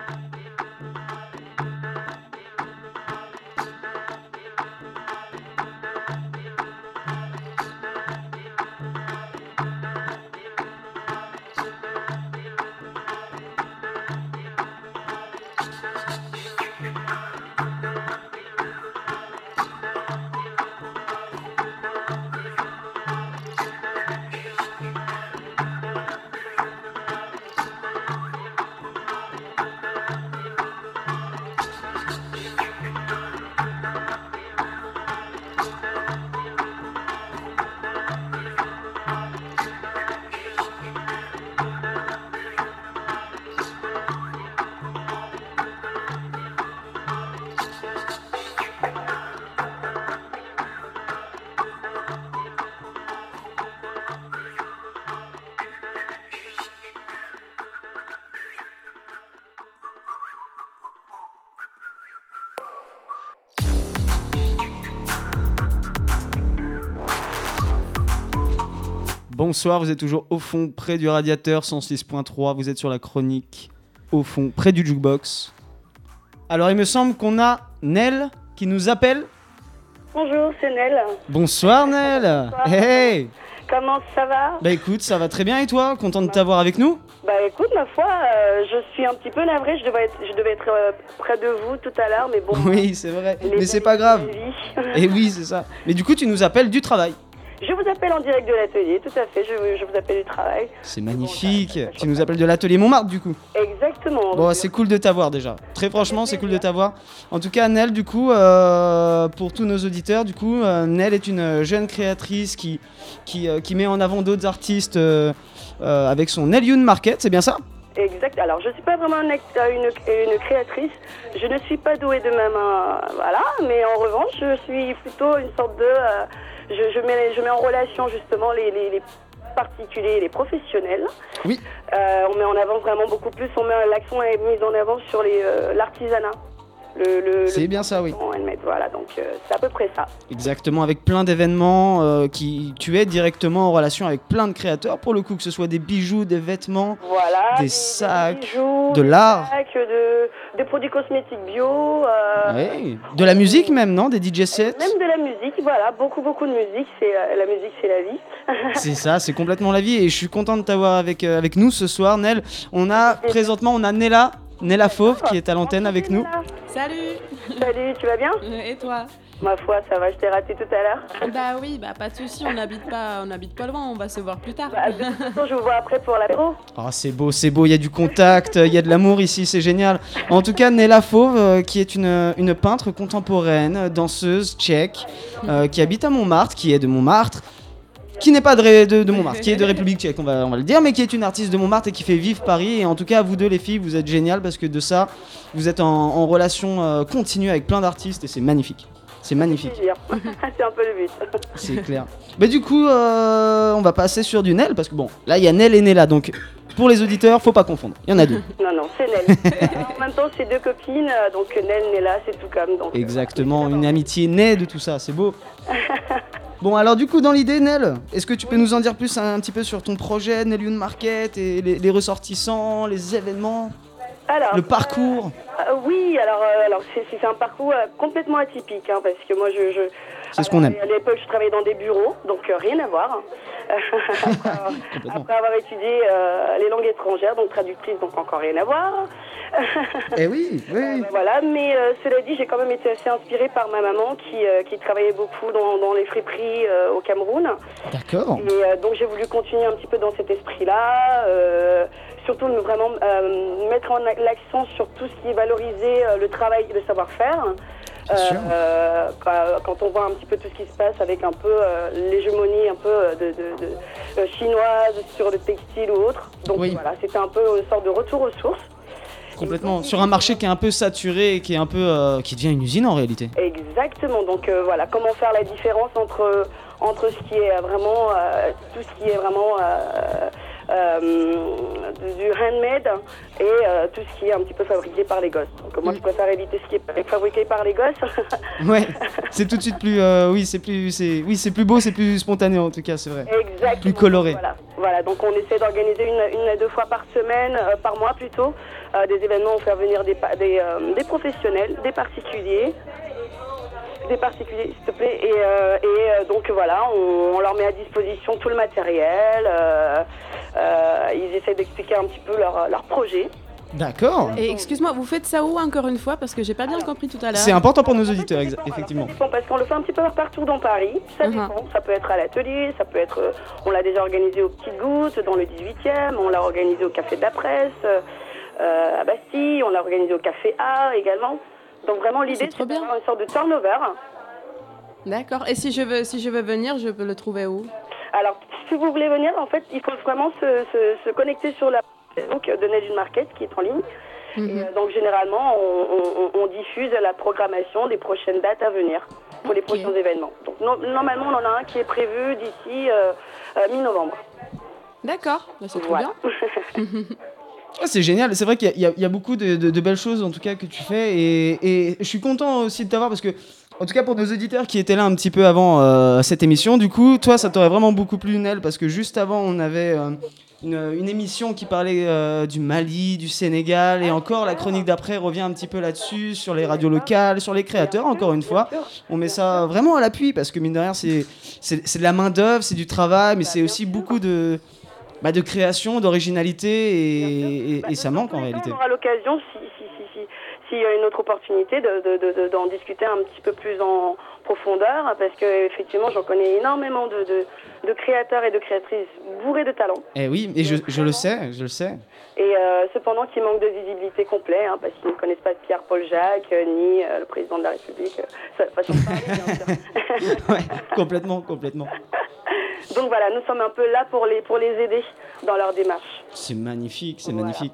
[SPEAKER 11] Bonsoir, vous êtes toujours au fond, près du radiateur, cent six point trois, vous êtes sur la chronique, au fond, près du jukebox. Alors il me semble qu'on a Nel qui nous appelle.
[SPEAKER 19] Bonjour, c'est Nel.
[SPEAKER 11] Bonsoir Nel.
[SPEAKER 19] Bonsoir.
[SPEAKER 11] Hey.
[SPEAKER 19] Comment ça va?
[SPEAKER 11] Bah écoute, ça va très bien et toi? Content de t'avoir avec nous?
[SPEAKER 19] Bah écoute, ma foi, euh, je suis un petit peu navrée, je devais être, je devais être euh, près de vous tout à l'heure, mais bon...
[SPEAKER 11] Oui, c'est vrai, mais c'est pas grave. Et oui, c'est ça. Mais du coup, tu nous appelles du travail.
[SPEAKER 19] Je vous appelle en direct de l'atelier, tout à fait, je, je vous appelle du travail.
[SPEAKER 11] C'est magnifique. Tu nous appelles de l'atelier Montmartre du coup.
[SPEAKER 19] Exactement.
[SPEAKER 11] Bon, c'est cool de t'avoir déjà. Très franchement, c'est cool de t'avoir. En tout cas, Nel, du coup, euh, pour tous nos auditeurs, du coup, euh, Nel est une jeune créatrice qui, qui, euh, qui met en avant d'autres artistes euh, euh, avec son Nel Youn Market, c'est bien ça?
[SPEAKER 19] Exact. Alors, je ne suis pas vraiment une, une, une créatrice, je ne suis pas douée de ma main, voilà, mais en revanche, je suis plutôt une sorte de... Euh, Je, je, mets, je mets en relation justement les, les, les particuliers et les professionnels.
[SPEAKER 11] Oui.
[SPEAKER 19] Euh, on met en avant vraiment beaucoup plus, on met, l'accent est mis en avant sur les, euh, l'artisanat. Le, le,
[SPEAKER 11] c'est
[SPEAKER 19] le
[SPEAKER 11] bien ça, oui.
[SPEAKER 19] Voilà, donc euh, c'est à peu près ça.
[SPEAKER 11] Exactement, avec plein d'événements euh, qui tu es directement en relation avec plein de créateurs, pour le coup, que ce soit des bijoux, des vêtements,
[SPEAKER 19] voilà,
[SPEAKER 11] des,
[SPEAKER 19] des
[SPEAKER 11] sacs,
[SPEAKER 19] des bijoux,
[SPEAKER 11] de
[SPEAKER 19] des
[SPEAKER 11] l'art.
[SPEAKER 19] Sacs, de, des produits cosmétiques bio. Euh,
[SPEAKER 11] oui. De la musique même, non? Des D J sets.
[SPEAKER 19] Même de la musique, voilà, beaucoup, beaucoup de musique. C'est, euh, la musique, c'est la vie.
[SPEAKER 11] C'est ça, c'est complètement la vie. Et je suis content de t'avoir avec, euh, avec nous ce soir, Nel. On a, présentement, on a Nella. Nella Fauve qui est à l'antenne avec nous.
[SPEAKER 12] Salut.
[SPEAKER 19] Salut, tu vas bien?
[SPEAKER 12] Et toi?
[SPEAKER 19] Ma foi, ça va, je t'ai raté tout à l'heure.
[SPEAKER 12] Bah oui, bah pas de soucis, on n'habite pas, on n'habite pas loin, on va se voir plus tard.
[SPEAKER 19] Bah, de toute façon, je vous vois après pour l'apéro.
[SPEAKER 11] Oh, c'est beau, c'est beau, il y a du contact, il y a de l'amour ici, c'est génial. En tout cas, Nella Fauve, euh, qui est une, une peintre contemporaine, danseuse tchèque, euh, qui habite à Montmartre, qui est de Montmartre. Qui n'est pas de, Ré- de, de Montmartre, qui est de République tchèque, on va, on va le dire, mais qui est une artiste de Montmartre et qui fait vivre Paris. Et en tout cas, vous deux, les filles, vous êtes géniales parce que de ça, vous êtes en, en relation euh, continue avec plein d'artistes et c'est magnifique. C'est magnifique.
[SPEAKER 19] C'est un peu le but.
[SPEAKER 11] C'est clair. Bah, du coup, euh, on va passer sur du Nel parce que bon, là, il y a Nel et Nella, donc pour les auditeurs, faut pas confondre. Il y en a deux.
[SPEAKER 19] Non, non, c'est Nel. En même temps, c'est deux copines, donc Nel, Nella, c'est tout comme. Donc,
[SPEAKER 11] exactement, une amitié née de tout ça, c'est beau. Bon, alors du coup, dans l'idée, Nel, est-ce que tu peux nous en dire plus un, un petit peu sur ton projet Nel Youn Market et les, les ressortissants, les événements,
[SPEAKER 19] alors,
[SPEAKER 11] le parcours
[SPEAKER 19] euh, euh, Oui, alors, euh, alors c'est, c'est un parcours euh, complètement atypique, hein, parce que moi, je... je
[SPEAKER 11] c'est ce qu'on aime.
[SPEAKER 19] À l'époque, je travaillais dans des bureaux, donc euh, rien à voir. après, après avoir étudié euh, les langues étrangères, donc traductrice, donc encore rien à voir.
[SPEAKER 11] Eh oui, oui.
[SPEAKER 19] Euh, voilà, mais euh, cela dit, j'ai quand même été assez inspirée par ma maman qui, euh, qui travaillait beaucoup dans, dans les friperies euh, au Cameroun.
[SPEAKER 11] D'accord.
[SPEAKER 19] Et euh, donc j'ai voulu continuer un petit peu dans cet esprit-là, euh, surtout vraiment euh, mettre en l'accent sur tout ce qui est valoriser euh, le travail et le savoir-faire. Euh, euh, quand on voit un petit peu tout ce qui se passe avec un peu euh, l'hégémonie un peu de, de, de, euh, chinoise sur le textile ou autre. Donc
[SPEAKER 11] oui.
[SPEAKER 19] Voilà, c'était un peu une sorte de retour aux sources.
[SPEAKER 11] complètement. Sur un marché qui est un peu saturé et qui est un peu, euh, qui devient une usine en réalité.
[SPEAKER 19] Exactement. Donc euh, voilà, comment faire la différence entre entre ce qui est vraiment euh, tout ce qui est vraiment euh, euh, du handmade et euh, tout ce qui est un petit peu fabriqué par les gosses. Donc moi, mm. je préfère éviter ce qui est fabriqué par les gosses.
[SPEAKER 11] Ouais, c'est tout de suite plus, euh, oui, c'est plus, c'est, oui, c'est plus beau, c'est plus spontané en tout cas, c'est vrai.
[SPEAKER 19] Exactement.
[SPEAKER 11] Plus coloré.
[SPEAKER 19] Voilà. Voilà, donc on essaie d'organiser une, une à deux fois par semaine, euh, par mois plutôt, euh, des événements où on fait venir des, des, euh, des professionnels, des particuliers, des particuliers s'il te plaît, et, euh, et euh, donc voilà, on, on leur met à disposition tout le matériel, euh, euh, ils essaient d'expliquer un petit peu leur, leur projet.
[SPEAKER 11] D'accord.
[SPEAKER 12] Et excuse-moi, vous faites ça où encore une fois parce que j'ai pas bien compris tout à l'heure.
[SPEAKER 11] C'est important pour nos auditeurs, exa- effectivement.
[SPEAKER 19] Parce qu'on le fait un petit peu partout dans Paris, ça
[SPEAKER 12] Uh-huh.
[SPEAKER 19] dépend. Ça peut être à l'atelier, ça peut être, euh, on l'a déjà organisé aux Petites Gouttes dans le dix-huitième, on l'a organisé au Café de la Presse, euh, à Bastille, on l'a organisé au Café A également. Donc vraiment l'idée c'est, c'est d'avoir une sorte de turnover.
[SPEAKER 12] D'accord. Et si je veux, si je veux venir, je peux le trouver où?
[SPEAKER 19] Alors si vous voulez venir, en fait, il faut vraiment se, se, se connecter sur la Facebook de Nedjun Market qui est en ligne. Mm-hmm. Et, euh, donc généralement on, on, on diffuse la programmation des prochaines dates à venir pour les prochains okay. événements. Donc no- normalement on en a un qui est prévu d'ici euh, euh, mi-novembre.
[SPEAKER 12] D'accord, bah, c'est trop
[SPEAKER 19] voilà.
[SPEAKER 12] bien.
[SPEAKER 11] Ah, c'est génial, c'est vrai qu'il y a, il y a beaucoup de, de, de belles choses en tout cas que tu fais et, et je suis content aussi de t'avoir parce que en tout cas pour nos auditeurs qui étaient là un petit peu avant euh, cette émission, du coup toi ça t'aurait vraiment beaucoup plu Nel parce que juste avant on avait euh, une, une émission qui parlait euh, du Mali, du Sénégal et encore la chronique d'après revient un petit peu là-dessus sur les radios locales, sur les créateurs encore une fois. On met ça vraiment à l'appui parce que mine de rien c'est, c'est, c'est de la main d'œuvre, c'est du travail mais c'est aussi beaucoup de... Bah de création, d'originalité et, et, et ça manque en réalité.
[SPEAKER 19] On aura l'occasion, si, si, si, si, s'il y a une autre opportunité, de, de, de, de, d'en discuter un petit peu plus en profondeur, parce que effectivement, j'en connais énormément de, de, de créateurs et de créatrices bourrés de talent.
[SPEAKER 11] Eh oui, et je, je le sais, je le sais.
[SPEAKER 19] Et euh, cependant, qui manquent de visibilité complète, hein, parce qu'ils ne connaissent pas Pierre-Paul Jacques, euh, ni euh, le président de la République. Euh, ça, façon de parler, bien sûr.
[SPEAKER 11] Ouais, complètement, complètement.
[SPEAKER 19] Donc voilà, nous sommes un peu là pour les, pour les aider dans leur démarche.
[SPEAKER 11] C'est magnifique, c'est
[SPEAKER 19] voilà.
[SPEAKER 11] magnifique.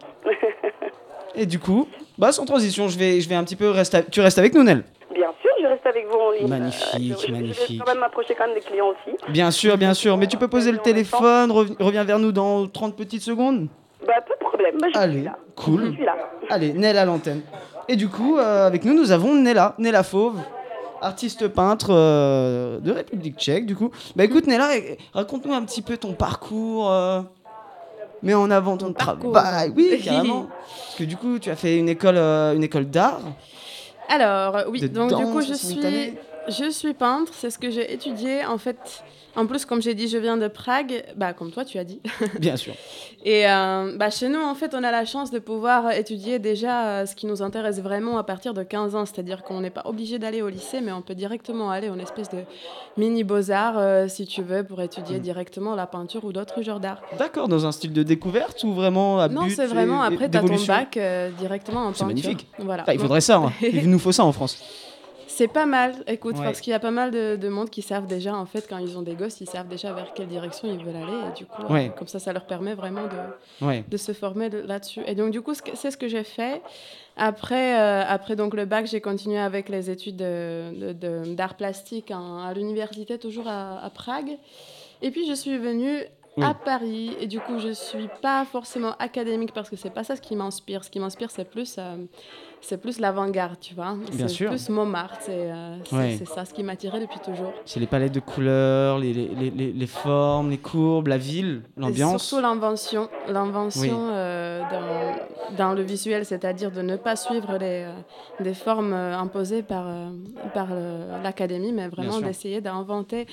[SPEAKER 11] Et du coup, bah sans transition, je vais, je vais un petit peu rester. Tu restes avec nous, Nel?
[SPEAKER 19] Bien sûr, je reste avec vous en ligne.
[SPEAKER 11] Magnifique,
[SPEAKER 19] euh, je,
[SPEAKER 11] magnifique.
[SPEAKER 19] Je vais quand même m'approcher quand même des clients aussi.
[SPEAKER 11] Bien sûr, bien sûr. Mais tu peux poser le téléphone, rev- reviens vers nous dans trente petites secondes.
[SPEAKER 19] Bah pas de problème, bah, je
[SPEAKER 11] Allez,
[SPEAKER 19] suis là.
[SPEAKER 11] cool.
[SPEAKER 19] Je suis là.
[SPEAKER 11] Allez, Nel à l'antenne. Et du coup, euh, avec nous, nous avons Nella, Nella Fauve. Artiste peintre euh, de République tchèque, du coup. Bah écoute, Nella, raconte-nous un petit peu ton parcours. Euh, mets en avant ton travail. Oui, carrément. Parce que du coup, tu as fait une école, euh, une école d'art.
[SPEAKER 12] Alors, oui,
[SPEAKER 11] de
[SPEAKER 12] donc
[SPEAKER 11] danse,
[SPEAKER 12] du coup, je suis, je suis peintre. C'est ce que j'ai étudié. En fait, en plus, comme j'ai dit, je viens de Prague. Bah, comme toi, tu as dit.
[SPEAKER 11] Bien sûr.
[SPEAKER 12] Et euh, bah, chez nous, en fait, on a la chance de pouvoir étudier déjà euh, ce qui nous intéresse vraiment à partir de quinze ans. C'est-à-dire qu'on n'est pas obligé d'aller au lycée, mais on peut directement aller en espèce de mini beaux-arts, euh, si tu veux, pour étudier mmh. directement la peinture ou d'autres genres d'art.
[SPEAKER 11] D'accord, dans un style de découverte ou vraiment à
[SPEAKER 12] non,
[SPEAKER 11] but
[SPEAKER 12] Non, c'est vraiment,
[SPEAKER 11] et,
[SPEAKER 12] après, tu as ton bac euh, directement en peinture.
[SPEAKER 11] C'est magnifique.
[SPEAKER 12] Voilà.
[SPEAKER 11] Ah, il faudrait ça, hein. Il nous faut ça en France.
[SPEAKER 12] C'est pas mal, écoute,
[SPEAKER 11] ouais.
[SPEAKER 12] parce qu'il y a pas mal de, de monde qui savent déjà, en fait, quand ils ont des gosses, ils savent déjà vers quelle direction ils veulent aller. Et du coup,
[SPEAKER 11] ouais.
[SPEAKER 12] euh, comme ça, ça leur permet vraiment de,
[SPEAKER 11] ouais.
[SPEAKER 12] de se former de, là-dessus. Et donc, du coup, c'est ce que j'ai fait. Après, euh, après donc, le bac, j'ai continué avec les études de, de, de, d'art plastique hein, à l'université, toujours à, à Prague. Et puis, je suis venue oui. à Paris. Et du coup, je suis pas forcément académique parce que c'est pas ça ce qui m'inspire. Ce qui m'inspire, c'est plus... Euh, c'est plus l'avant-garde, tu vois.
[SPEAKER 11] Bien
[SPEAKER 12] c'est
[SPEAKER 11] sûr.
[SPEAKER 12] plus Montmartre, c'est, euh, c'est, ouais. c'est ça ce qui m'attirait depuis toujours.
[SPEAKER 11] C'est les palettes de couleurs, les, les, les, les formes, les courbes, la ville, l'ambiance.
[SPEAKER 12] Et surtout l'invention, l'invention oui. euh, dans, dans le visuel, c'est-à-dire de ne pas suivre les, euh, des formes euh, imposées par, euh, par euh, l'académie, mais vraiment d'essayer d'inventer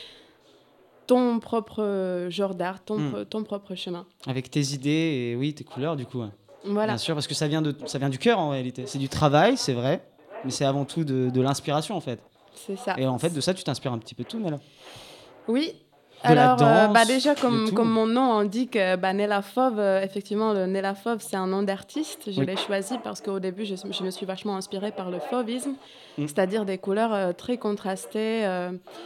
[SPEAKER 12] ton propre genre d'art, ton, mm. ton propre chemin.
[SPEAKER 11] Avec tes idées et oui, tes couleurs, du coup. Ouais.
[SPEAKER 12] Voilà.
[SPEAKER 11] Bien sûr, parce que ça vient, de, ça vient du cœur en réalité. C'est du travail, c'est vrai, mais c'est avant tout de, de l'inspiration en fait.
[SPEAKER 12] C'est ça.
[SPEAKER 11] Et en fait, de ça, tu t'inspires un petit peu de tout, Nella.
[SPEAKER 12] Oui.
[SPEAKER 11] De
[SPEAKER 12] Alors,
[SPEAKER 11] la danse,
[SPEAKER 12] euh, bah déjà, comme, comme mon nom indique, bah, Nella Fauve, euh, effectivement, le Nella Fauve, c'est un nom d'artiste. Je oui. l'ai choisi parce qu'au début, je, je me suis vachement inspirée par le fauvisme, mm. c'est-à-dire des couleurs euh, très contrastées. Euh,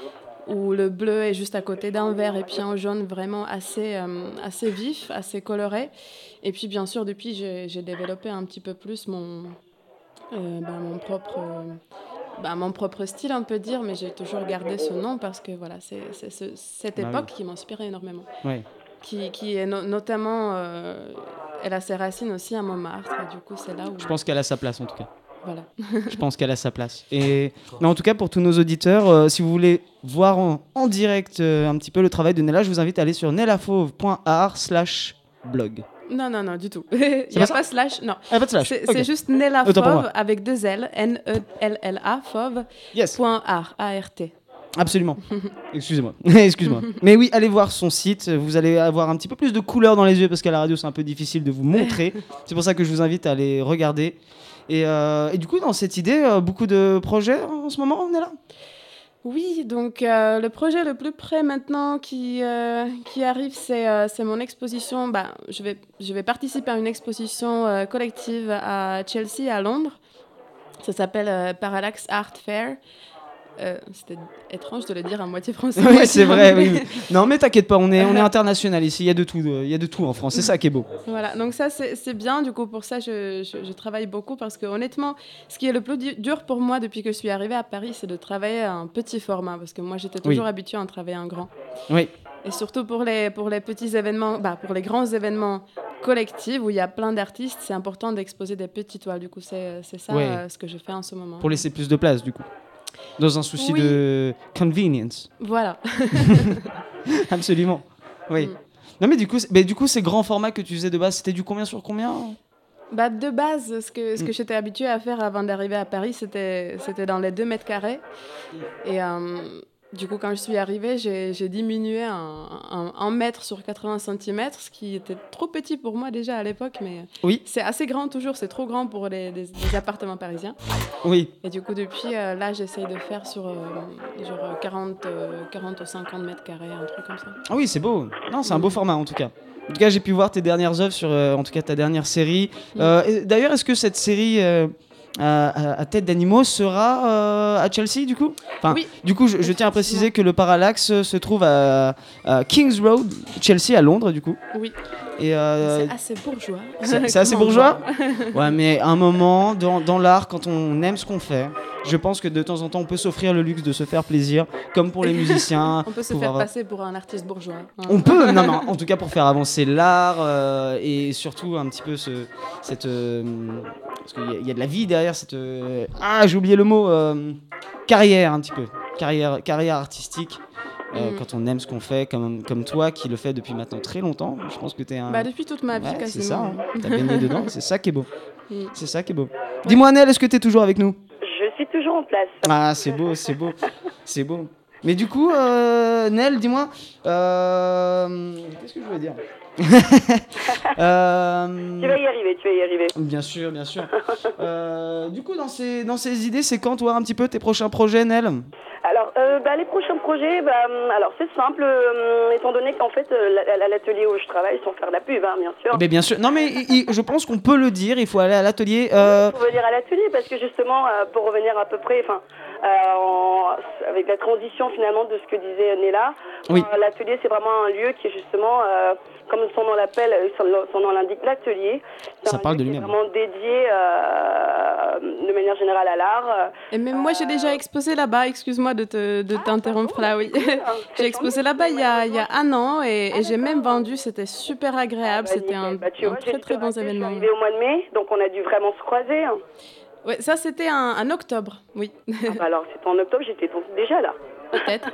[SPEAKER 12] où le bleu est juste à côté d'un vert et puis un jaune vraiment assez, euh, assez vif, assez coloré. Et puis bien sûr, depuis, j'ai, j'ai développé un petit peu plus mon, euh, bah, mon, propre, euh, bah, mon propre style, on peut dire, mais j'ai toujours gardé ce nom parce que voilà, c'est, c'est ce, cette
[SPEAKER 11] Bah
[SPEAKER 12] époque
[SPEAKER 11] oui.
[SPEAKER 12] qui m'inspirait énormément.
[SPEAKER 11] Ouais.
[SPEAKER 12] Qui, qui est no- notamment, euh, elle a ses racines aussi à Montmartre, et du coup c'est là où...
[SPEAKER 11] Je pense qu'elle a sa place en tout cas.
[SPEAKER 12] Voilà.
[SPEAKER 11] Je pense qu'elle a sa place. Et mais en tout cas, pour tous nos auditeurs, euh, si vous voulez voir en, en direct euh, un petit peu le travail de Nella, je vous invite à aller sur nellafauve point art slash blog.
[SPEAKER 12] Non, non, non, du tout. Il n'y a
[SPEAKER 11] pas ça
[SPEAKER 12] pas slash, non.
[SPEAKER 11] Ah, pas de slash.
[SPEAKER 12] C'est,
[SPEAKER 11] Ok.
[SPEAKER 12] c'est juste Nella
[SPEAKER 11] Autant pour
[SPEAKER 12] Fauve
[SPEAKER 11] moi.
[SPEAKER 12] avec deux L, N E L L A, Fauve,
[SPEAKER 11] Yes.
[SPEAKER 12] point art, A R T.
[SPEAKER 11] Absolument. Excusez-moi. Excuse-moi. Mais oui, allez voir son site. Vous allez avoir un petit peu plus de couleurs dans les yeux parce qu'à la radio, c'est un peu difficile de vous montrer. C'est pour ça que je vous invite à aller regarder. Et, euh, et du coup, dans cette idée, euh, beaucoup de projets en ce moment, on est là.
[SPEAKER 12] Oui, donc euh, le projet le plus près maintenant qui, euh, qui arrive, c'est, euh, c'est mon exposition. Bah, je, vais, je vais participer à une exposition euh, collective à Chelsea, à Londres. Ça s'appelle euh, Parallax Art Fair. Euh, c'était étrange de le dire à moitié français.
[SPEAKER 11] Oui,
[SPEAKER 12] moitié
[SPEAKER 11] c'est vrai.
[SPEAKER 12] anglais.
[SPEAKER 11] Oui, oui. Non, mais t'inquiète pas, on est, on est international ici. Il y a de tout, euh, il y a de tout en France. C'est ça qui est beau.
[SPEAKER 12] Voilà, donc ça c'est, c'est bien, du coup pour ça je, je, je travaille beaucoup parce que honnêtement, ce qui est le plus du- dur pour moi depuis que je suis arrivée à Paris, c'est de travailler à un petit format parce que moi j'étais toujours
[SPEAKER 11] Oui.
[SPEAKER 12] habituée à en travailler un grand.
[SPEAKER 11] Oui.
[SPEAKER 12] Et surtout pour les, pour les petits événements, bah, pour les grands événements collectifs où il y a plein d'artistes, c'est important d'exposer des petites toiles. Du coup c'est, c'est ça
[SPEAKER 11] Ouais.
[SPEAKER 12] euh, ce que je fais en ce moment.
[SPEAKER 11] Pour laisser plus de place, du coup. Dans un souci
[SPEAKER 12] Oui.
[SPEAKER 11] de convenience.
[SPEAKER 12] Voilà.
[SPEAKER 11] Absolument. Oui.
[SPEAKER 12] Mm.
[SPEAKER 11] Non, mais du coup, c'est- mais du coup, ces grands formats que tu faisais de base, c'était du combien sur combien?
[SPEAKER 12] Bah, de base, ce que, ce que
[SPEAKER 11] Mm.
[SPEAKER 12] j'étais habituée à faire avant d'arriver à Paris, c'était, c'était dans les deux mètres carrés. Et euh, du coup, quand je suis arrivée, j'ai, j'ai diminué un, un, un mètre sur quatre-vingts centimètres, ce qui était trop petit pour moi déjà à l'époque. Mais
[SPEAKER 11] Oui.
[SPEAKER 12] c'est assez grand toujours, c'est trop grand pour les, les- les appartements parisiens.
[SPEAKER 11] Oui.
[SPEAKER 12] Et du coup, depuis euh, là, j'essaye de faire sur euh, genre quarante, euh, quarante ou cinquante mètres carrés, un truc comme ça.
[SPEAKER 11] Ah oui, c'est beau. Non, c'est un beau format en tout cas. En tout cas, j'ai pu voir tes dernières œuvres sur, euh, en tout cas, ta dernière série.
[SPEAKER 12] Mm.
[SPEAKER 11] Euh, et d'ailleurs, est-ce que cette série euh, à, à- à tête d'animaux sera euh, à Chelsea du coup? Enfin,
[SPEAKER 12] Oui.
[SPEAKER 11] Du coup, je, je tiens à préciser que le Parallax euh, se trouve à, à Kings Road, Chelsea, à Londres, du coup.
[SPEAKER 12] Oui.
[SPEAKER 11] Et euh,
[SPEAKER 12] C'est assez bourgeois.
[SPEAKER 11] c'est c'est assez
[SPEAKER 12] Comment
[SPEAKER 11] bourgeois.
[SPEAKER 12] dire.
[SPEAKER 11] Ouais, mais à un moment, dans, dans l'art, quand on aime ce qu'on fait, je pense que de temps en temps, on peut s'offrir le luxe de se faire plaisir, comme pour les musiciens.
[SPEAKER 12] On peut se
[SPEAKER 11] pouvoir-
[SPEAKER 12] faire passer pour un artiste bourgeois. hein.
[SPEAKER 11] On peut, non, non, en tout cas pour faire avancer l'art euh, et surtout un petit peu ce, cette. euh, parce qu'il y, a- il y a de la vie derrière cette. euh, ah, j'ai oublié le mot. euh, carrière, un petit peu. Carrière, carrière artistique. euh,
[SPEAKER 12] Mm.
[SPEAKER 11] Quand on aime ce qu'on fait, comme, comme toi qui le fais depuis maintenant très longtemps. Je pense que t'es un.
[SPEAKER 12] Bah, depuis toute ma vie,
[SPEAKER 11] Ouais, c'est ça,
[SPEAKER 12] quasiment.
[SPEAKER 11] hein. T'as baigné dedans, c'est ça qui est beau.
[SPEAKER 12] Mm.
[SPEAKER 11] C'est ça qui est beau. Dis-moi, Nel, est-ce que t'es toujours avec nous?
[SPEAKER 19] Je suis toujours en place.
[SPEAKER 11] Ah, c'est beau, c'est beau, c'est beau. Mais du coup, euh, Nel, dis-moi, euh, qu'est-ce que je voulais dire? Euh,
[SPEAKER 19] Tu vas y arriver, tu vas y arriver.
[SPEAKER 11] Bien sûr, bien sûr. Euh, du coup, dans ces, dans ces idées, c'est quand, toi, un petit peu tes prochains projets, Nel?
[SPEAKER 19] Alors, euh, bah, les prochains projets, bah, hum, alors c'est simple, hum, étant donné qu'en fait, euh, la- la- l'atelier où je travaille, sans faire la pub, hein, bien sûr.
[SPEAKER 11] Eh ben, bien sûr. Non, mais il- il- je pense qu'on peut le dire, il faut aller à l'atelier. Euh,
[SPEAKER 19] Pour venir à l'atelier, parce que justement, euh, pour revenir à peu près, enfin, euh, en- avec la transition finalement de ce que disait Nella,
[SPEAKER 11] Oui.
[SPEAKER 19] euh, l'atelier c'est vraiment un lieu qui est justement, euh, comme son nom l'appelle, euh, son, son nom l'indique, l'atelier. C'est
[SPEAKER 11] Ça
[SPEAKER 19] un
[SPEAKER 11] parle
[SPEAKER 19] lieu
[SPEAKER 11] de
[SPEAKER 19] qui est
[SPEAKER 11] lui-même.
[SPEAKER 19] vraiment dédié euh, de manière générale à l'art.
[SPEAKER 12] Et même moi, j'ai déjà exposé là-bas. Excuse-moi de, te, de t'interrompre là, oui. j'ai exposé là-bas il y a, il y a un an et, et j'ai même vendu. C'était super agréable. C'était un,
[SPEAKER 19] Bah, tu
[SPEAKER 12] un
[SPEAKER 19] vois, j'ai
[SPEAKER 12] très
[SPEAKER 19] dû
[SPEAKER 12] très
[SPEAKER 19] te
[SPEAKER 12] bon
[SPEAKER 19] rappeler, je suis
[SPEAKER 12] événement.
[SPEAKER 19] arrivée au mois de mai, donc on a dû vraiment se croiser. hein.
[SPEAKER 12] Ouais, ça, c'était un, un octobre, oui.
[SPEAKER 19] Ah bah alors, c'était en octobre, j'étais donc déjà là.
[SPEAKER 12] Peut-être.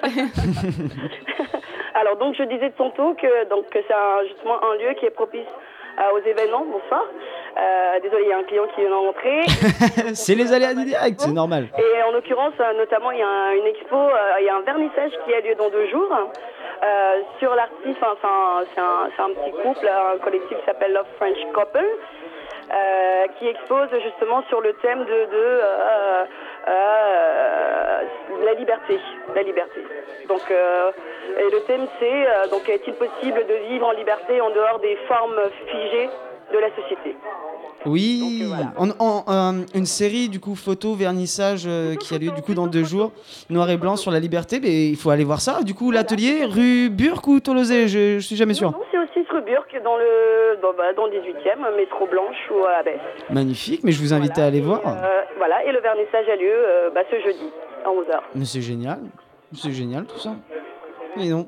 [SPEAKER 19] Alors donc je disais tantôt que donc que c'est un- justement un lieu qui est propice euh, aux événements. Bonsoir. Euh, désolé, il y a un client qui vient d'entrer.
[SPEAKER 11] c'est les aléas du direct, c'est normal.
[SPEAKER 19] Et en l'occurrence, euh, notamment, il y a un- une expo, euh, il y a un vernissage qui a lieu dans deux jours euh, sur l'artiste. Enfin, c'est un, c'est un, c'est un petit couple, un collectif qui s'appelle Love French Couple. Euh, qui expose justement sur le thème de, de euh, euh, la liberté, la liberté. Donc, euh, et le thème c'est euh, donc est-il possible de vivre en liberté en dehors des formes figées de la société?
[SPEAKER 11] Oui,
[SPEAKER 19] Donc, euh,
[SPEAKER 11] en, en- euh, une série du coup photo vernissage euh, qui a lieu du coup dans deux jours, noir et blanc sur la Liberté, mais il faut aller voir ça. Du coup l'atelier rue Burck ou Tolosé, je, je suis jamais sûr.
[SPEAKER 19] Non, c'est aussi rue Burck, dans le, dans, bah, dans le dix-huitième, métro Blanche ou à Abbesse.
[SPEAKER 11] Magnifique, mais je vous invite à aller voir.
[SPEAKER 19] Euh, voilà, et le vernissage a lieu euh, bah, ce jeudi à onze heures.
[SPEAKER 11] Mais c'est génial, c'est génial tout ça. Et non.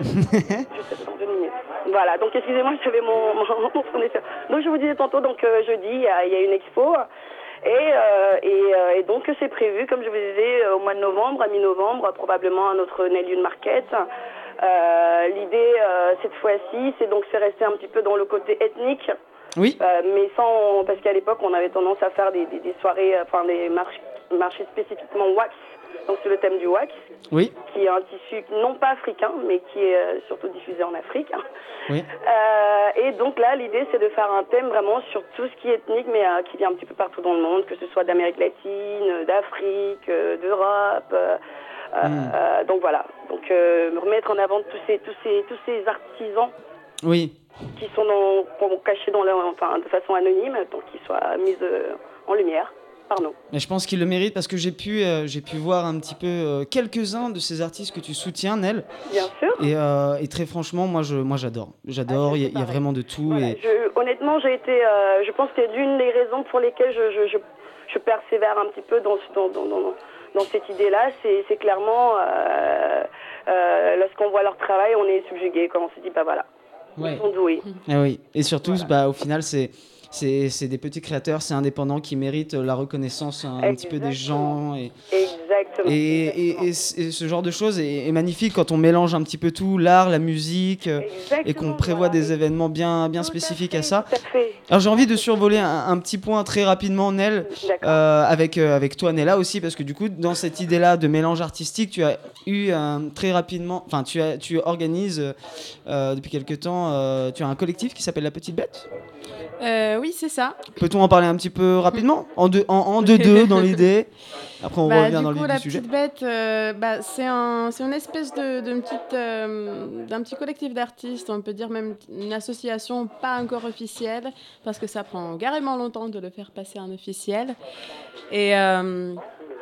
[SPEAKER 19] Dans deux minutes. Voilà, donc excusez-moi, j'avais mon, mon, mon fournisseur. Donc je vous disais tantôt, donc euh, jeudi, il y, a- il y a une expo. Et, euh, et, euh, et donc c'est prévu, comme je vous disais, euh, au mois de novembre, à mi-novembre, probablement à notre Neil Youn Market. Euh, L'idée, euh, cette fois-ci, c'est donc c'est rester un petit peu dans le côté ethnique.
[SPEAKER 11] Oui.
[SPEAKER 19] Euh, mais sans, parce qu'à l'époque, on avait tendance à faire des, des, des soirées, euh, enfin des marches, marchés spécifiquement wax. Donc c'est le thème du wax,
[SPEAKER 11] Oui.
[SPEAKER 19] qui est un tissu non pas africain, mais qui est euh, surtout diffusé en Afrique.
[SPEAKER 11] Oui.
[SPEAKER 19] Euh, et donc là, l'idée, c'est de faire un thème vraiment sur tout ce qui est ethnique, mais euh, qui vient un petit peu partout dans le monde, que ce soit d'Amérique latine, d'Afrique, euh, d'Europe. euh,
[SPEAKER 11] Mm.
[SPEAKER 19] euh, donc voilà. Donc euh, remettre en avant tous ces, tous ces, tous ces artisans
[SPEAKER 11] Oui.
[SPEAKER 19] qui sont dans, cachés dans leur, enfin, de façon anonyme, donc qui soient mis euh, en lumière par nous.
[SPEAKER 11] Mais je pense qu'il le mérite parce que j'ai pu, euh, j'ai pu voir un petit peu euh, quelques-uns de ces artistes que tu soutiens, Nel.
[SPEAKER 19] Bien sûr.
[SPEAKER 11] Et, euh, et très franchement, moi, je, moi j'adore. J'adore, il y, a- il y a vraiment de tout. Et...
[SPEAKER 19] Je, honnêtement, j'ai été, euh, je pense que l'une des raisons pour lesquelles je, je, je, je persévère un petit peu dans, ce- dans, dans, dans, dans cette idée-là, c'est, c'est clairement, euh, euh, lorsqu'on voit leur travail, on est subjugué, quand on se dit, bah voilà,
[SPEAKER 11] Ouais.
[SPEAKER 19] ils sont doués.
[SPEAKER 11] Ah oui. Et surtout, bah, au final, c'est, c'est, c'est des petits créateurs, c'est indépendants qui méritent la reconnaissance un, un petit peu des gens. Et,
[SPEAKER 19] Exactement.
[SPEAKER 11] et, et, et c- et ce genre de choses est, est magnifique quand on mélange un petit peu tout, l'art, la musique, euh, et qu'on prévoit des événements bien, bien spécifiques à ça. Alors j'ai envie de survoler un, un petit point très rapidement, Nel, euh, avec, euh, avec toi, Nella aussi, parce que du coup, dans cette idée-là de mélange artistique, tu as eu euh, très rapidement, enfin, tu, as, tu organises euh, depuis quelque temps, euh, tu as un collectif qui s'appelle La Petite Bête.
[SPEAKER 12] Euh, oui, c'est ça.
[SPEAKER 11] Peut-on en parler un petit peu rapidement, en deux, en, en deux, deux dans l'idée. Après, on
[SPEAKER 12] Bah,
[SPEAKER 11] revient
[SPEAKER 12] du
[SPEAKER 11] dans le
[SPEAKER 12] coup,
[SPEAKER 11] vif
[SPEAKER 12] la
[SPEAKER 11] du sujet.
[SPEAKER 12] petite bête, euh, bah, c'est un, c'est une espèce de, de petite, euh, d'un petit collectif d'artistes, on peut dire même une association pas encore officielle, parce que ça prend carrément longtemps de le faire passer en officiel. Et euh,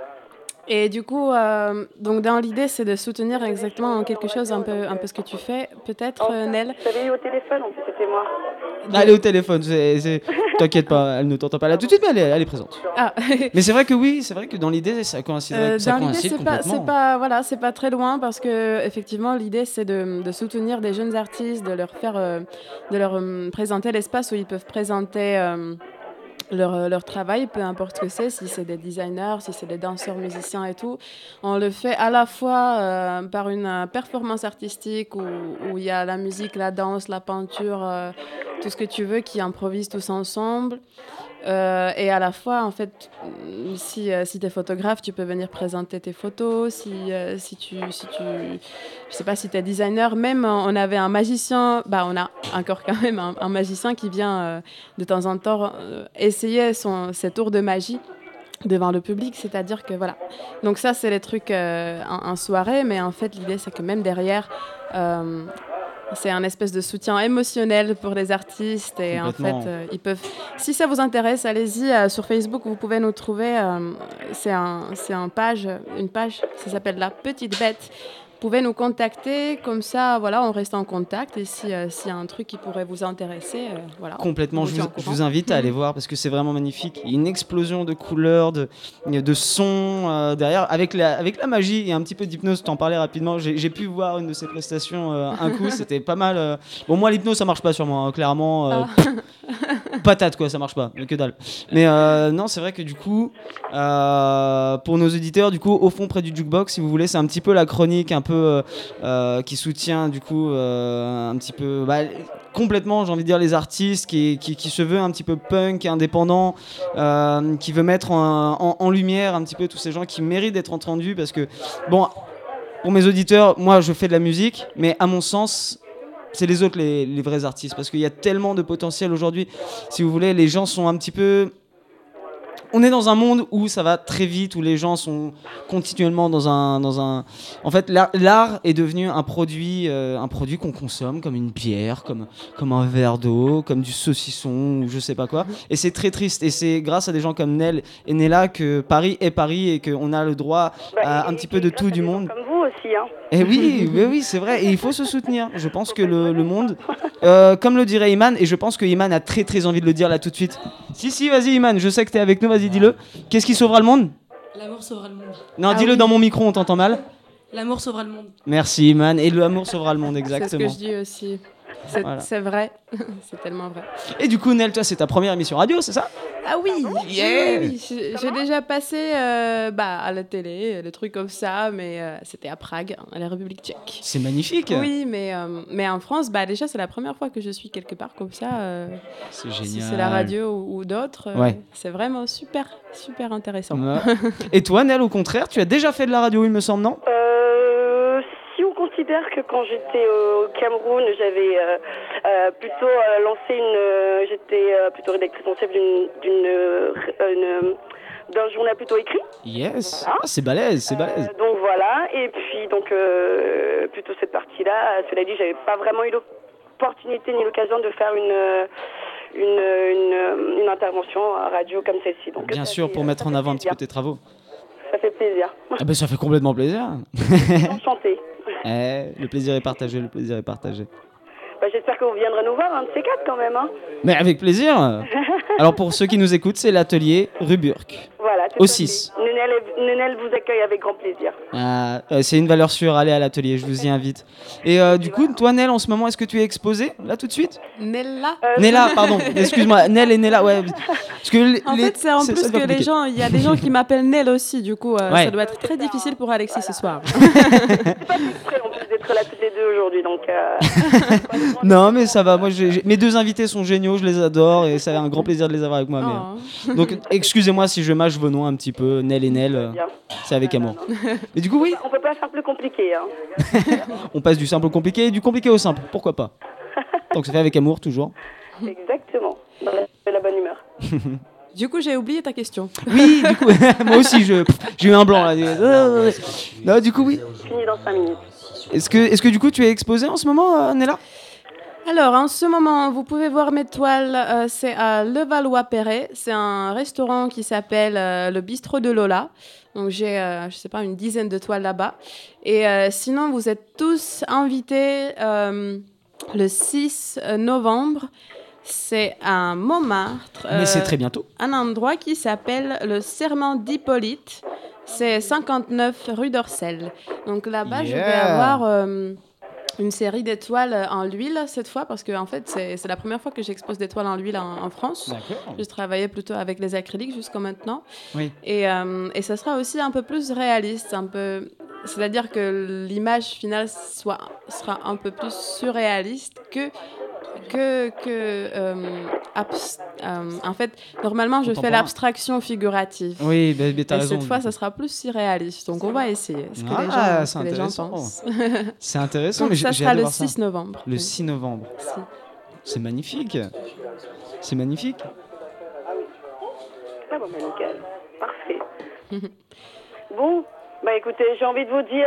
[SPEAKER 12] et du coup, euh, donc dans l'idée, c'est de soutenir exactement quelque chose, un peu, un peu ce que tu fais, peut-être, euh, Nel.
[SPEAKER 19] Vous savez, au téléphone, en plus, c'était moi.
[SPEAKER 11] Elle est au téléphone, c'est, c'est... t'inquiète pas, elle ne t'entend pas là tout de suite, mais elle est, elle est présente.
[SPEAKER 12] Ah.
[SPEAKER 11] Mais c'est vrai que oui, c'est vrai que dans l'idée, ça coïnciderait,
[SPEAKER 12] Euh,
[SPEAKER 11] ça
[SPEAKER 12] dans l'idée,
[SPEAKER 11] coïncide
[SPEAKER 12] c'est pas,
[SPEAKER 11] complètement.
[SPEAKER 12] c'est pas, voilà, c'est pas très loin parce que effectivement, l'idée c'est de, de soutenir des jeunes artistes, de leur faire, euh, de leur euh, présenter l'espace où ils peuvent présenter euh, leur, leur travail, peu importe ce que c'est, si c'est des designers, si c'est des danseurs, musiciens et tout. On le fait à la fois euh, par une euh, performance artistique où où il y a la musique, la danse, la peinture, euh, tout ce que tu veux qui improvisent tous ensemble. Euh, et à la fois, en fait, mm, si, euh, si tu es photographe, tu peux venir présenter tes photos. Si, euh, si tu, si tu, je sais pas, si tu es designer, même euh, on avait un magicien, bah, on a encore quand même un, un magicien qui vient euh, de temps en temps euh, essayer son, ses tours de magie devant le public, c'est-à-dire que voilà. Donc ça, c'est les trucs euh, en, en soirée, mais en fait, l'idée, c'est que même derrière, euh, c'est un espèce de soutien émotionnel pour les artistes et en fait,
[SPEAKER 11] Complètement.
[SPEAKER 12] euh, ils peuvent. Si ça vous intéresse, allez-y euh, sur Facebook, vous pouvez nous trouver. euh, c'est un, c'est un page, une page, ça s'appelle La Petite Bête. Vous pouvez nous contacter, comme ça, voilà, on reste en contact et si euh, s'il y a un truc qui pourrait vous intéresser, euh, voilà.
[SPEAKER 11] Complètement,
[SPEAKER 12] on
[SPEAKER 11] je
[SPEAKER 12] tient
[SPEAKER 11] vous,
[SPEAKER 12] au
[SPEAKER 11] je
[SPEAKER 12] courant.
[SPEAKER 11] vous invite à aller voir parce que c'est vraiment magnifique. Il y a une explosion de couleurs, de, de sons euh, derrière. Avec la, avec la magie et un petit peu d'hypnose, t'en parlais rapidement. J'ai, j'ai pu voir une de ces prestations euh, un coup, c'était pas mal. euh. Bon, moi, l'hypnose, ça marche pas sur moi, hein, clairement. euh, patate, quoi, ça marche pas, que dalle. Mais euh, non, c'est vrai que du coup, euh, pour nos auditeurs, du coup, au fond, près du jukebox, si vous voulez, c'est un petit peu la chronique un peu euh, euh, qui soutient, du coup, euh, un petit peu. Bah, complètement, j'ai envie de dire, les artistes, qui, qui, qui se veut un petit peu punk, indépendant, euh, qui veut mettre en, en, en lumière un petit peu tous ces gens qui méritent d'être entendus parce que, bon, pour mes auditeurs, moi je fais de la musique, mais à mon sens, c'est les autres les, les vrais artistes parce qu'il y a tellement de potentiel aujourd'hui. Si vous voulez, les gens sont un petit peu on est dans un monde où ça va très vite, où les gens sont continuellement dans un, dans un... En fait, l'art, l'art est devenu un produit, euh, un produit qu'on consomme, comme une bière, comme, comme un verre d'eau, comme du saucisson, ou je sais pas quoi. Et c'est très triste. Et c'est grâce à des gens comme Nel et Nella que Paris est Paris et qu'on a le droit à un petit peu de tout du monde.
[SPEAKER 19] Comme vous aussi, hein.
[SPEAKER 11] Et oui, oui, oui, c'est vrai. Et il faut se soutenir. Je pense que le, le monde, euh, comme le dirait Iman, et je pense que Iman a très très envie de le dire là tout de suite. Si, si, vas-y Iman, je sais que t'es avec nous, vas-y, dis-le. Qu'est-ce qui sauvera le monde ?
[SPEAKER 20] L'amour sauvera le monde.
[SPEAKER 11] Non,
[SPEAKER 20] Ah
[SPEAKER 11] dis-le
[SPEAKER 20] oui.
[SPEAKER 11] dans mon micro, on t'entend mal.
[SPEAKER 20] L'amour sauvera le monde.
[SPEAKER 11] Merci Iman. Et l'amour sauvera le monde,
[SPEAKER 12] C'est ce
[SPEAKER 11] exactement.
[SPEAKER 12] que je dis aussi. C'est
[SPEAKER 11] Voilà.
[SPEAKER 12] c'est vrai. C'est tellement vrai.
[SPEAKER 11] Et du coup, Nel, toi, c'est ta première émission radio, c'est ça ?
[SPEAKER 12] Ah oui,
[SPEAKER 11] Yeah.
[SPEAKER 12] oui, oui, j'ai j'ai déjà passé euh, bah, à la télé, des trucs comme ça, mais euh, c'était à Prague, à la République tchèque.
[SPEAKER 11] C'est magnifique.
[SPEAKER 12] Oui, mais, euh, mais en France, bah, déjà, c'est la première fois que je suis quelque part comme ça. euh,
[SPEAKER 11] C'est
[SPEAKER 12] Si
[SPEAKER 11] génial.
[SPEAKER 12] c'est la radio ou, ou d'autres, euh,
[SPEAKER 11] Ouais.
[SPEAKER 12] c'est vraiment super, super intéressant.
[SPEAKER 11] Ouais. Et toi, Nel, au contraire, tu as déjà fait de la radio, il me semble, non ?
[SPEAKER 19] Euh, si on considère que quand j'étais au Cameroun, j'avais euh, euh, plutôt euh, lancé une... euh, j'étais euh, plutôt rédactrice en chef d'une, d'une, euh, une- d'un journal plutôt écrit.
[SPEAKER 11] Yes. Ah, c'est balèze, c'est balèze.
[SPEAKER 19] Euh, donc voilà, et puis donc euh, plutôt cette partie-là. Cela dit, j'avais pas vraiment eu l'opportunité ni l'occasion de faire une... euh, Une, une, une intervention à radio comme celle-ci. Donc,
[SPEAKER 11] Bien
[SPEAKER 19] ça
[SPEAKER 11] sûr,
[SPEAKER 19] fait-
[SPEAKER 11] pour mettre en avant un petit peu tes travaux.
[SPEAKER 19] Ça fait plaisir.
[SPEAKER 11] Ah ben ça fait complètement plaisir.
[SPEAKER 19] Enchantée.
[SPEAKER 11] Eh, le plaisir est partagé, le plaisir est partagé.
[SPEAKER 19] Bah, j'espère que vous viendrez nous voir, un de ces quatre quand même. Hein.
[SPEAKER 11] Mais avec plaisir. Alors pour ceux qui nous écoutent, c'est l'atelier Ruburg.
[SPEAKER 19] Voilà, tout
[SPEAKER 11] Au
[SPEAKER 19] à fait.
[SPEAKER 11] six.
[SPEAKER 19] Nenel, Nenel vous accueille avec grand plaisir.
[SPEAKER 11] Ah, euh, c'est une valeur sûre, allez à l'atelier, je vous y invite. Et euh, du coup, toi Nel, en ce moment, est-ce que tu es exposée, là tout de suite ?
[SPEAKER 12] Nella
[SPEAKER 11] Nella, pardon, excuse-moi, Nel et Nella, ouais. Parce que les-
[SPEAKER 12] En
[SPEAKER 11] les-
[SPEAKER 12] fait, c'est en
[SPEAKER 11] ça
[SPEAKER 12] plus
[SPEAKER 11] devient
[SPEAKER 12] que les
[SPEAKER 11] compliqué.
[SPEAKER 12] gens, il y a des gens qui m'appellent Nel aussi, du coup, euh,
[SPEAKER 11] Ouais.
[SPEAKER 12] ça doit être très difficile pour Alexis ce soir.
[SPEAKER 19] Exprès en plus d'être là toutes les deux aujourd'hui, donc... euh,
[SPEAKER 11] Non, mais ça va. Moi, j'ai- j'ai- mes deux invités sont géniaux, je les adore et c'est un grand plaisir de les avoir avec moi. mais- Donc, excusez-moi si je mâche vos noms un petit peu, Nel et Nel. euh,
[SPEAKER 19] Bien.
[SPEAKER 11] C'est avec amour. Mais du coup, oui,
[SPEAKER 19] On peut pas faire plus compliqué. Hein.
[SPEAKER 11] on passe du simple au compliqué et du compliqué au simple. Pourquoi pas ? Donc, ça fait avec amour toujours.
[SPEAKER 19] Exactement. Dans la, la bonne humeur.
[SPEAKER 12] Du coup, j'ai oublié ta question.
[SPEAKER 11] Oui, du coup, moi aussi, je, j'ai eu un blanc là. Non, du coup, oui.
[SPEAKER 19] Fini dans cinq minutes.
[SPEAKER 11] Est-ce que, est-ce que du coup, tu es exposée en ce moment, euh, Nella ?
[SPEAKER 12] Alors, en ce moment, vous pouvez voir mes toiles. euh, c'est à Levallois-Perret. C'est un restaurant qui s'appelle euh, le Bistrot de Lola. Donc, j'ai, euh, je sais pas, une dizaine de toiles là-bas. Et euh, sinon, vous êtes tous invités euh, le six novembre. C'est à Montmartre.
[SPEAKER 11] Mais c'est
[SPEAKER 12] euh,
[SPEAKER 11] très bientôt.
[SPEAKER 12] Un endroit qui s'appelle le Serment d'Hippolyte. C'est cinquante-neuf rue d'Orcel. Donc là-bas, je vais
[SPEAKER 11] Yeah.
[SPEAKER 12] avoir euh, une série d'étoiles en l'huile cette fois, parce que en fait, c'est c'est la première fois que j'expose des toiles en l'huile en, en France.
[SPEAKER 11] D'accord.
[SPEAKER 12] Je travaillais plutôt avec les acryliques jusqu'à maintenant.
[SPEAKER 11] Oui.
[SPEAKER 12] Et, euh, et ça sera aussi un peu plus réaliste, un peu... c'est-à-dire que l'image finale soit, sera un peu plus surréaliste que... que, que euh, abs- euh, en fait, normalement, je fais
[SPEAKER 11] Contemporain.
[SPEAKER 12] l'abstraction figurative.
[SPEAKER 11] Oui, bah, bah, t'as
[SPEAKER 12] Et
[SPEAKER 11] raison.
[SPEAKER 12] cette fois, ça sera plus surréaliste. Donc, on va essayer ce que les
[SPEAKER 11] Ah,
[SPEAKER 12] gens,
[SPEAKER 11] c'est
[SPEAKER 12] ce que les gens
[SPEAKER 11] intéressant.
[SPEAKER 12] pensent.
[SPEAKER 11] C'est intéressant,
[SPEAKER 12] Donc,
[SPEAKER 11] mais
[SPEAKER 12] ça
[SPEAKER 11] j'ai j'ai
[SPEAKER 12] sera
[SPEAKER 11] hâte de
[SPEAKER 12] le
[SPEAKER 11] voir ça.
[SPEAKER 12] six novembre.
[SPEAKER 11] Le
[SPEAKER 12] Oui.
[SPEAKER 11] six novembre.
[SPEAKER 12] Si.
[SPEAKER 11] C'est magnifique. C'est magnifique.
[SPEAKER 19] Ah bon, bah, nickel. Parfait. Bon, bah écoutez, j'ai envie de vous dire...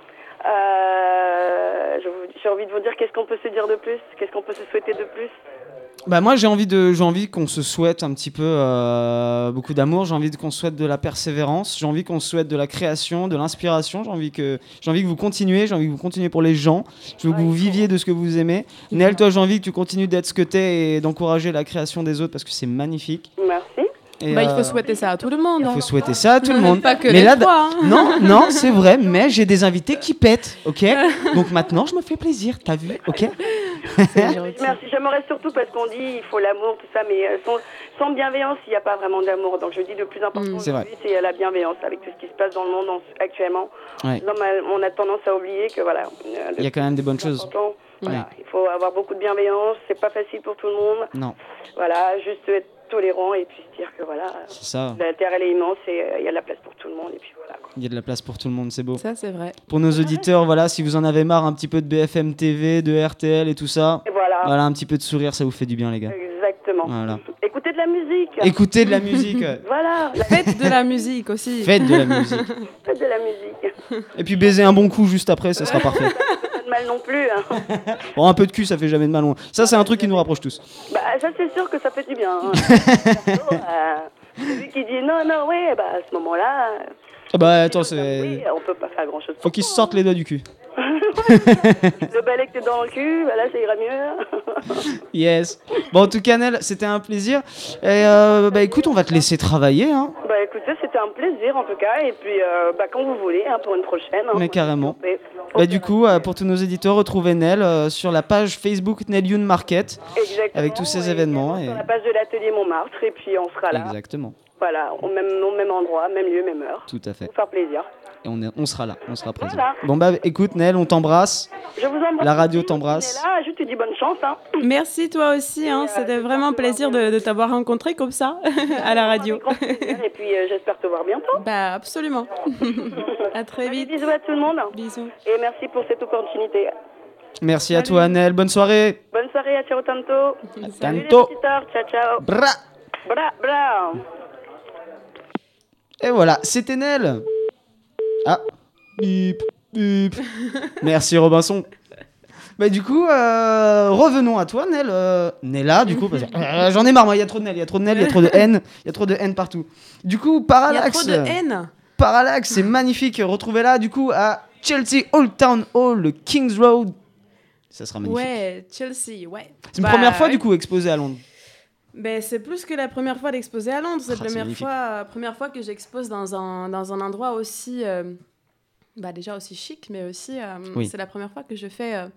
[SPEAKER 19] euh, je vous- j'ai envie de vous dire qu'est-ce qu'on peut se dire de plus, qu'est-ce qu'on peut se souhaiter de plus.
[SPEAKER 11] Bah moi j'ai envie de j'ai envie qu'on se souhaite un petit peu euh, beaucoup d'amour, j'ai envie de- qu'on se souhaite de la persévérance, j'ai envie qu'on se souhaite de la création, de l'inspiration, j'ai envie que j'ai envie que vous continuez, j'ai envie que vous continuez pour les gens, je veux que vous viviez de ce que vous aimez. Nel, toi j'ai envie que tu continues d'être ce que t'es et d'encourager la création des autres parce que c'est magnifique.
[SPEAKER 19] Merci.
[SPEAKER 11] Et,
[SPEAKER 12] Bah, il
[SPEAKER 11] euh,
[SPEAKER 12] faut souhaiter ça à tout le monde.
[SPEAKER 11] Il
[SPEAKER 12] hein.
[SPEAKER 11] faut souhaiter ça à tout le monde.
[SPEAKER 12] Pas que
[SPEAKER 11] mais
[SPEAKER 12] les
[SPEAKER 11] là,
[SPEAKER 12] trois. hein.
[SPEAKER 11] non, non, c'est vrai, mais j'ai des invités qui pètent, ok. Donc maintenant je me fais plaisir, t'as vu, ok.
[SPEAKER 19] Merci, j'aimerais surtout parce qu'on dit il faut l'amour, tout ça, mais euh, sans, sans bienveillance, il n'y a pas vraiment d'amour. Donc je dis le plus important
[SPEAKER 11] c'est vrai.
[SPEAKER 19] aujourd'hui, c'est la bienveillance avec tout ce qui se passe dans le monde en- actuellement.
[SPEAKER 11] Ouais.
[SPEAKER 19] Non, mais on a tendance à oublier que voilà. euh,
[SPEAKER 11] Il y a quand même des bonnes choses.
[SPEAKER 19] important, voilà,
[SPEAKER 11] Ouais.
[SPEAKER 19] il faut avoir beaucoup de bienveillance, c'est pas facile pour tout le monde.
[SPEAKER 11] Non,
[SPEAKER 19] Voilà, juste être tolérant et puis se dire que voilà,
[SPEAKER 11] c'est ça.
[SPEAKER 19] la terre elle est immense et euh, il y a de la place pour tout le monde et puis voilà. quoi.
[SPEAKER 11] Il y a de la place pour tout le monde, c'est beau.
[SPEAKER 12] Ça, c'est vrai.
[SPEAKER 11] Pour nos auditeurs, voilà, si vous en avez marre un petit peu de B F M T V, de R T L et tout ça,
[SPEAKER 19] Et voilà.
[SPEAKER 11] voilà un petit peu de sourire, ça vous fait du bien, les gars.
[SPEAKER 19] Exactement.
[SPEAKER 11] Voilà.
[SPEAKER 19] Écoutez de la musique.
[SPEAKER 11] Écoutez de la musique.
[SPEAKER 19] Voilà.
[SPEAKER 12] Faites de la musique aussi.
[SPEAKER 11] Faites de la musique.
[SPEAKER 19] Faites de la musique.
[SPEAKER 11] Et puis baiser un bon coup juste après, ça sera parfait.
[SPEAKER 19] Pas de mal non plus. Hein.
[SPEAKER 11] Bon, un peu de cul, ça fait jamais de mal. Ça, c'est un truc qui nous rapproche tous.
[SPEAKER 19] Bah, ça, c'est sûr que ça fait du bien. Hein. Perso, euh, celui qui dit non, non, ouais, bah, à ce moment-là,
[SPEAKER 11] Ah bah attends, c'est.
[SPEAKER 19] oui, on peut pas faire grand-chose.
[SPEAKER 11] Faut qu'ils se sortent les doigts du cul.
[SPEAKER 19] Le balai que t'es dans le cul, bah là, ça ira mieux.
[SPEAKER 11] Yes. Bon, en tout cas, Nel, c'était un plaisir. Et euh, bah écoute, on va te laisser travailler. Hein.
[SPEAKER 19] Bah écoutez, c'était un plaisir en tout cas, et puis euh, bah, quand vous voulez, hein, pour une prochaine. Hein,
[SPEAKER 11] Mais carrément. Bah du coup, euh, pour tous nos éditeurs, retrouvez Nel euh, sur la page Facebook Nel Youn Market.
[SPEAKER 19] Exactement.
[SPEAKER 11] Avec tous ces événements. Et...
[SPEAKER 19] Sur la page de l'atelier Montmartre, et puis on sera là.
[SPEAKER 11] Exactement.
[SPEAKER 19] Voilà, au même, au même endroit, même lieu, même heure.
[SPEAKER 11] Tout à fait.
[SPEAKER 19] Pour faire plaisir.
[SPEAKER 11] Et on, est, on sera là, on sera présent.
[SPEAKER 19] Voilà.
[SPEAKER 11] Bon bah écoute Nel, on t'embrasse.
[SPEAKER 19] Je vous embrasse.
[SPEAKER 11] La radio t'embrasse.
[SPEAKER 19] Là, je te dis bonne chance. Hein.
[SPEAKER 12] Merci toi aussi, hein. C'était vraiment un plaisir de, de t'avoir rencontré comme ça à la radio.
[SPEAKER 19] Et puis euh, j'espère te voir bientôt.
[SPEAKER 12] Bah absolument. À très vite.
[SPEAKER 19] Bisous à tout le monde.
[SPEAKER 12] Bisous.
[SPEAKER 19] Et merci pour cette opportunité.
[SPEAKER 11] Merci à toi Nel, bonne soirée.
[SPEAKER 19] Bonne soirée, à ciao tanto. Salut
[SPEAKER 11] tanto.
[SPEAKER 19] les petiteurs, ciao ciao.
[SPEAKER 11] Bra.
[SPEAKER 19] Bra, bra.
[SPEAKER 11] Et voilà, c'était Nel. Ah. Bip, bip. Merci Robinson. Bah du coup, euh, revenons à toi Nel. Euh, Nella du coup, parce que, euh, j'en ai marre moi, il y a trop de Nel, il y a trop de Nel, il y a trop de haine, il y a trop de haine partout. Du coup, Parallax.
[SPEAKER 12] Il y a trop de haine.
[SPEAKER 11] Parallax, c'est magnifique. Retrouvez-la du coup à Chelsea Old Town Hall, le King's Road. Ça sera magnifique.
[SPEAKER 12] Ouais, Chelsea, ouais.
[SPEAKER 11] C'est une
[SPEAKER 12] bah,
[SPEAKER 11] première fois
[SPEAKER 12] ouais.
[SPEAKER 11] du coup exposée à Londres.
[SPEAKER 12] Ben, c'est plus que la première fois d'exposer à Londres. C'est
[SPEAKER 11] Ah,
[SPEAKER 12] la première
[SPEAKER 11] c'est
[SPEAKER 12] fois, première fois que j'expose dans un, dans un endroit aussi, euh, bah, déjà aussi chic, mais aussi, euh,
[SPEAKER 11] Oui.
[SPEAKER 12] c'est la première fois que je fais, euh,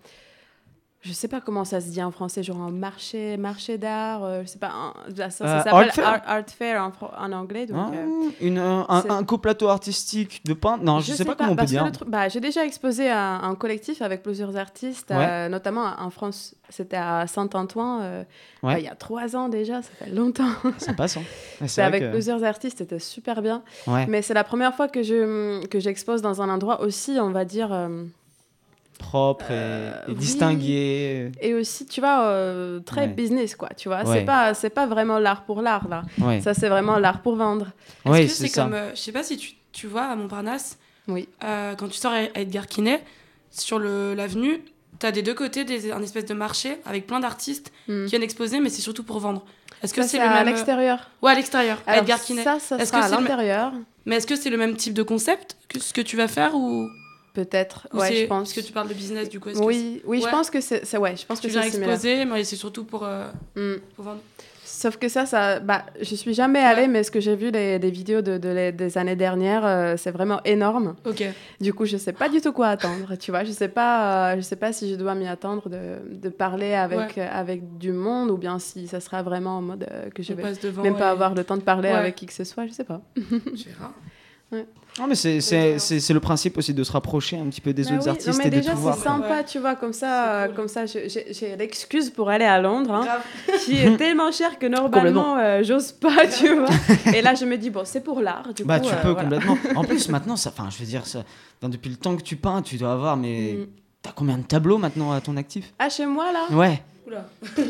[SPEAKER 12] je sais pas comment ça se dit en français, genre un marché, marché d'art, euh, je sais pas, un, ça, ça
[SPEAKER 11] Euh,
[SPEAKER 12] s'appelle
[SPEAKER 11] art fair.
[SPEAKER 12] art, art fair en, fr- en anglais. Donc,
[SPEAKER 11] Ah,
[SPEAKER 12] euh,
[SPEAKER 11] une, un, un,
[SPEAKER 12] c'est-
[SPEAKER 11] un coplateau artistique de peintre. Non, je, sais, pas, comment on peut
[SPEAKER 12] parce que
[SPEAKER 11] dire.
[SPEAKER 12] le truc- bah, j'ai déjà exposé à un collectif avec plusieurs artistes,
[SPEAKER 11] Ouais.
[SPEAKER 12] euh, notamment en France. C'était à Saint-Antoine, euh,
[SPEAKER 11] Ouais.
[SPEAKER 12] bah, il y a trois ans déjà, ça fait longtemps.
[SPEAKER 11] Ça passe. Hein. Ouais, c'est
[SPEAKER 12] C'est
[SPEAKER 11] vrai
[SPEAKER 12] avec
[SPEAKER 11] que-
[SPEAKER 12] plusieurs artistes, c'était super bien.
[SPEAKER 11] Ouais.
[SPEAKER 12] Mais c'est la première fois que je que j'expose dans un endroit aussi, on va dire. euh,
[SPEAKER 11] propre et, et
[SPEAKER 12] oui.
[SPEAKER 11] distingué.
[SPEAKER 12] Et aussi, tu vois, euh, très
[SPEAKER 11] Ouais.
[SPEAKER 12] business, quoi. Tu vois,
[SPEAKER 11] Ouais.
[SPEAKER 12] c'est pas c'est pas vraiment l'art pour l'art là.
[SPEAKER 11] Ouais.
[SPEAKER 12] Ça, c'est vraiment l'art pour vendre.
[SPEAKER 20] Est-ce
[SPEAKER 11] Oui,
[SPEAKER 20] que
[SPEAKER 11] c'est
[SPEAKER 20] c'est
[SPEAKER 11] ça.
[SPEAKER 20] comme, euh, je sais pas si tu, tu vois à Montparnasse,
[SPEAKER 12] oui.
[SPEAKER 20] euh, quand tu sors à à Edgar Quinet, sur le- l'avenue, t'as des deux côtés des, un espèce de marché avec plein d'artistes
[SPEAKER 12] Mm.
[SPEAKER 20] qui viennent exposer, mais c'est surtout pour vendre. Est-ce que
[SPEAKER 12] Ça,
[SPEAKER 20] c'est
[SPEAKER 12] c'est
[SPEAKER 20] le
[SPEAKER 12] à
[SPEAKER 20] même
[SPEAKER 12] l'extérieur.
[SPEAKER 20] Ouais, à l'extérieur, à
[SPEAKER 12] Alors,
[SPEAKER 20] Edgar Quinet.
[SPEAKER 12] ça, ça
[SPEAKER 20] Est-ce
[SPEAKER 12] sera
[SPEAKER 20] que
[SPEAKER 12] à
[SPEAKER 20] c'est le-
[SPEAKER 12] l'intérieur.
[SPEAKER 20] Mais est-ce que c'est le même type de concept que ce que tu vas faire ou
[SPEAKER 12] Peut-être.
[SPEAKER 20] ou
[SPEAKER 12] Ouais,
[SPEAKER 20] c'est-
[SPEAKER 12] je pense.
[SPEAKER 20] Parce que tu parles de business du coup. est-ce que
[SPEAKER 12] Oui,
[SPEAKER 20] c'est-
[SPEAKER 12] oui, je
[SPEAKER 20] Ouais.
[SPEAKER 12] pense que c'est c'est- ouais, je pense
[SPEAKER 20] Tu
[SPEAKER 12] que
[SPEAKER 20] viens
[SPEAKER 12] c'est similaire.
[SPEAKER 20] exposer, mais c'est surtout pour, euh,
[SPEAKER 12] Mm.
[SPEAKER 20] pour vendre.
[SPEAKER 12] Sauf que ça, ça bah, je suis jamais allée, mais ce que j'ai vu les, des vidéos de, de les- des années dernières, euh, c'est vraiment énorme.
[SPEAKER 20] Ok.
[SPEAKER 12] Du coup, je sais pas du tout quoi attendre. Tu vois, je sais pas, euh, je sais pas si je dois m'y attendre de, de parler avec
[SPEAKER 20] Ouais.
[SPEAKER 12] euh, avec du monde ou bien si ça sera vraiment en mode euh, que je
[SPEAKER 20] On
[SPEAKER 12] vais
[SPEAKER 20] passe devant
[SPEAKER 12] même pas
[SPEAKER 20] et-
[SPEAKER 12] avoir le temps de parler
[SPEAKER 20] Ouais.
[SPEAKER 12] avec qui que ce soit. Je sais pas.
[SPEAKER 20] Tu verras.
[SPEAKER 12] Ouais.
[SPEAKER 11] Non, mais c'est, c'est, c'est, c'est le principe aussi de se rapprocher un petit peu des
[SPEAKER 12] Mais
[SPEAKER 11] autres
[SPEAKER 12] oui,
[SPEAKER 11] artistes
[SPEAKER 12] non, mais
[SPEAKER 11] et de
[SPEAKER 12] déjà,
[SPEAKER 11] tout
[SPEAKER 12] c'est
[SPEAKER 11] voir.
[SPEAKER 12] sympa, tu vois, comme ça, euh, comme ça je- j'ai, j'ai l'excuse pour aller à Londres, hein, qui est tellement cher que normalement, euh, j'ose pas, tu vois. Et là, je me dis, bon, c'est pour l'art, du
[SPEAKER 11] Bah,
[SPEAKER 12] coup.
[SPEAKER 11] tu
[SPEAKER 12] euh,
[SPEAKER 11] peux
[SPEAKER 12] voilà.
[SPEAKER 11] complètement. En plus, maintenant, ça, enfin, je veux dire, ça, enfin, depuis le temps que tu peins, tu dois avoir, mais
[SPEAKER 12] Mm.
[SPEAKER 11] t'as combien de tableaux maintenant à ton actif?
[SPEAKER 12] Ah, chez moi, là
[SPEAKER 11] Ouais.
[SPEAKER 12] Oula.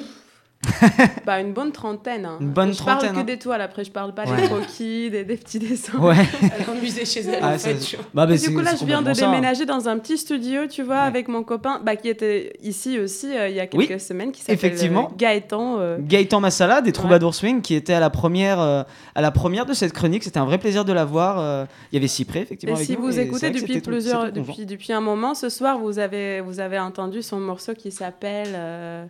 [SPEAKER 12] Bah, une bonne trentaine. Hein.
[SPEAKER 11] Une bonne
[SPEAKER 12] je
[SPEAKER 11] trentaine,
[SPEAKER 12] parle que
[SPEAKER 11] hein.
[SPEAKER 12] des toiles, après, je parle pas
[SPEAKER 11] Ouais.
[SPEAKER 12] des croquis, des, des petits dessins.
[SPEAKER 11] Ouais.
[SPEAKER 20] Elle va musée chez elle,
[SPEAKER 11] Ah,
[SPEAKER 20] en fait.
[SPEAKER 11] ça-
[SPEAKER 20] tu vois.
[SPEAKER 11] bah, mais
[SPEAKER 12] Et
[SPEAKER 11] c'est-
[SPEAKER 12] du coup, là,
[SPEAKER 11] c'est
[SPEAKER 12] je viens de
[SPEAKER 11] complètement ça.
[SPEAKER 12] déménager dans un petit studio, tu vois, avec mon copain, bah, qui était ici aussi euh, il y a quelques
[SPEAKER 11] Oui,
[SPEAKER 12] semaines, qui s'appelle
[SPEAKER 11] effectivement.
[SPEAKER 12] euh, Gaëtan. euh,
[SPEAKER 11] Gaëtan Massala des Troubadours Swing qui était à la première euh, à la première de cette chronique. C'était un vrai plaisir de la voir. euh, Il y avait Cyprès effectivement
[SPEAKER 12] Et
[SPEAKER 11] avec
[SPEAKER 12] si
[SPEAKER 11] nous,
[SPEAKER 12] vous
[SPEAKER 11] et c'est
[SPEAKER 12] écoutez
[SPEAKER 11] vrai que
[SPEAKER 12] depuis
[SPEAKER 11] c'était tout-
[SPEAKER 12] plusieurs,
[SPEAKER 11] c'était content.
[SPEAKER 12] depuis, depuis un moment, ce soir, vous avez, vous avez entendu son morceau qui s'appelle... euh,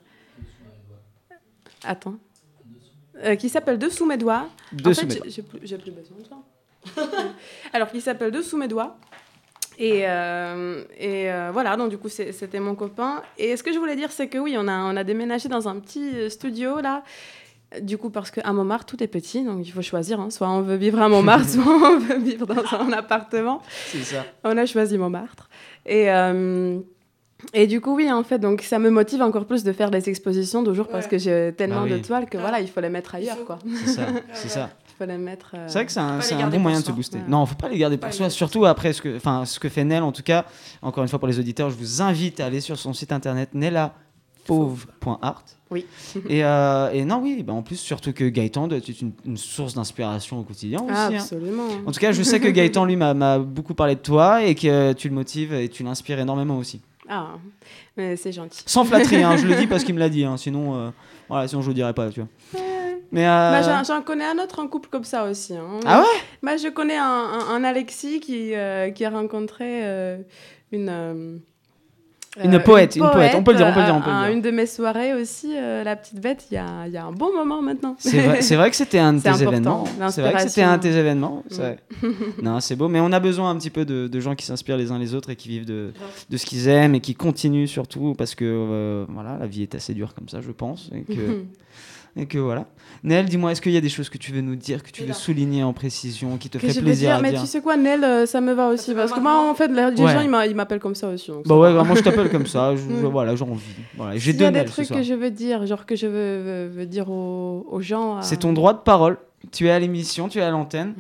[SPEAKER 12] Attends. Euh, qui s'appelle Dessous mes doigts.
[SPEAKER 11] Dessous
[SPEAKER 12] en
[SPEAKER 11] mes
[SPEAKER 12] fait,
[SPEAKER 11] doigts.
[SPEAKER 12] j'ai- j'ai plus, j'ai plus besoin de ça. Alors, qui s'appelle Dessous mes doigts. Et, euh, et euh, voilà, donc du coup, c'est- c'était mon copain. Et ce que je voulais dire, c'est que oui, on a, on a déménagé dans un petit studio, là. Du coup, parce qu'à Montmartre, tout est petit, donc il faut choisir. Hein. Soit on veut vivre à Montmartre, soit on veut vivre dans un appartement.
[SPEAKER 11] C'est ça.
[SPEAKER 12] On a choisi Montmartre. Et, euh, et du coup, oui, en fait, donc ça me motive encore plus de faire des expositions toujours parce que j'ai tellement
[SPEAKER 11] Bah
[SPEAKER 12] de
[SPEAKER 11] oui.
[SPEAKER 12] toiles que voilà, il faut les mettre ailleurs, quoi.
[SPEAKER 11] C'est ça, c'est ça.
[SPEAKER 12] Il faut les mettre. euh,
[SPEAKER 11] C'est vrai que c'est un,
[SPEAKER 12] pas
[SPEAKER 11] c'est
[SPEAKER 12] les
[SPEAKER 11] un
[SPEAKER 12] garder
[SPEAKER 11] bon
[SPEAKER 12] pour
[SPEAKER 11] moyen de se
[SPEAKER 12] soi.
[SPEAKER 11] booster.
[SPEAKER 12] Ouais.
[SPEAKER 11] Non, faut pas les garder pour
[SPEAKER 12] Pas les
[SPEAKER 11] soi.
[SPEAKER 12] garder.
[SPEAKER 11] Surtout après ce que, enfin, ce que fait Nel en tout cas. Encore une fois pour les auditeurs, je vous invite à aller sur son site internet Nella fauve point art.
[SPEAKER 12] Oui.
[SPEAKER 11] et, euh, et non, oui, bah en plus, surtout que Gaëtan doit être une, une source d'inspiration au quotidien aussi.
[SPEAKER 12] Ah,
[SPEAKER 11] hein.
[SPEAKER 12] absolument.
[SPEAKER 11] En tout cas, je sais que Gaëtan, lui, m'a, m'a beaucoup parlé de toi et que tu le motives et tu l'inspires énormément aussi.
[SPEAKER 12] Ah, mais c'est gentil.
[SPEAKER 11] Sans flatterie, hein, je le dis parce qu'il me l'a dit, hein, sinon, euh, voilà, sinon je le dirais pas, tu vois. Mais euh...
[SPEAKER 12] bah, j'en, j'en connais un autre en couple comme ça aussi. Hein.
[SPEAKER 11] Ah ouais?
[SPEAKER 12] Bah, je connais un, un, un Alexis qui, euh, qui a rencontré euh, une... Euh,
[SPEAKER 11] Une,
[SPEAKER 12] euh,
[SPEAKER 11] poète, une poète, on peut le dire, on peut le dire, on peut le
[SPEAKER 12] à,
[SPEAKER 11] dire.
[SPEAKER 12] à une de mes soirées aussi, euh, la petite bête, il y a, il y a un bon moment maintenant.
[SPEAKER 11] C'est vrai, c'est vrai que c'était un de
[SPEAKER 12] C'est
[SPEAKER 11] tes
[SPEAKER 12] important,
[SPEAKER 11] événements. C'est vrai que c'était un de tes événements. C'est vrai. Non, c'est beau, mais on a besoin un petit peu de, de gens qui s'inspirent les uns les autres et qui vivent de, de ce qu'ils aiment et qui continuent surtout parce que euh, voilà, la vie est assez dure comme ça, je pense. Et que, et que voilà. Nel, dis-moi, est-ce qu'il y a des choses que tu veux nous dire, que tu veux souligner en précision, qui te
[SPEAKER 12] Que
[SPEAKER 11] fait
[SPEAKER 12] je veux
[SPEAKER 11] plaisir
[SPEAKER 12] dire,
[SPEAKER 11] à
[SPEAKER 12] mais
[SPEAKER 11] dire?
[SPEAKER 12] tu sais quoi, Nel, euh, ça me va aussi. Parce que moi, en fait, les
[SPEAKER 11] Ouais.
[SPEAKER 12] gens, ils, m'a- ils m'appellent comme ça aussi. donc
[SPEAKER 11] Bah
[SPEAKER 12] ça
[SPEAKER 11] ouais,
[SPEAKER 12] va.
[SPEAKER 11] moi je t'appelle comme ça, je, je-
[SPEAKER 12] Ouais.
[SPEAKER 11] voilà, j'ai envie. Voilà, j'ai
[SPEAKER 12] S'il y
[SPEAKER 11] deux
[SPEAKER 12] a des
[SPEAKER 11] Nel ce
[SPEAKER 12] trucs
[SPEAKER 11] soir.
[SPEAKER 12] que je veux dire, genre que je veux, veux- veux dire aux, aux gens. euh,
[SPEAKER 11] C'est ton droit de parole. Tu es à l'émission, tu es à l'antenne.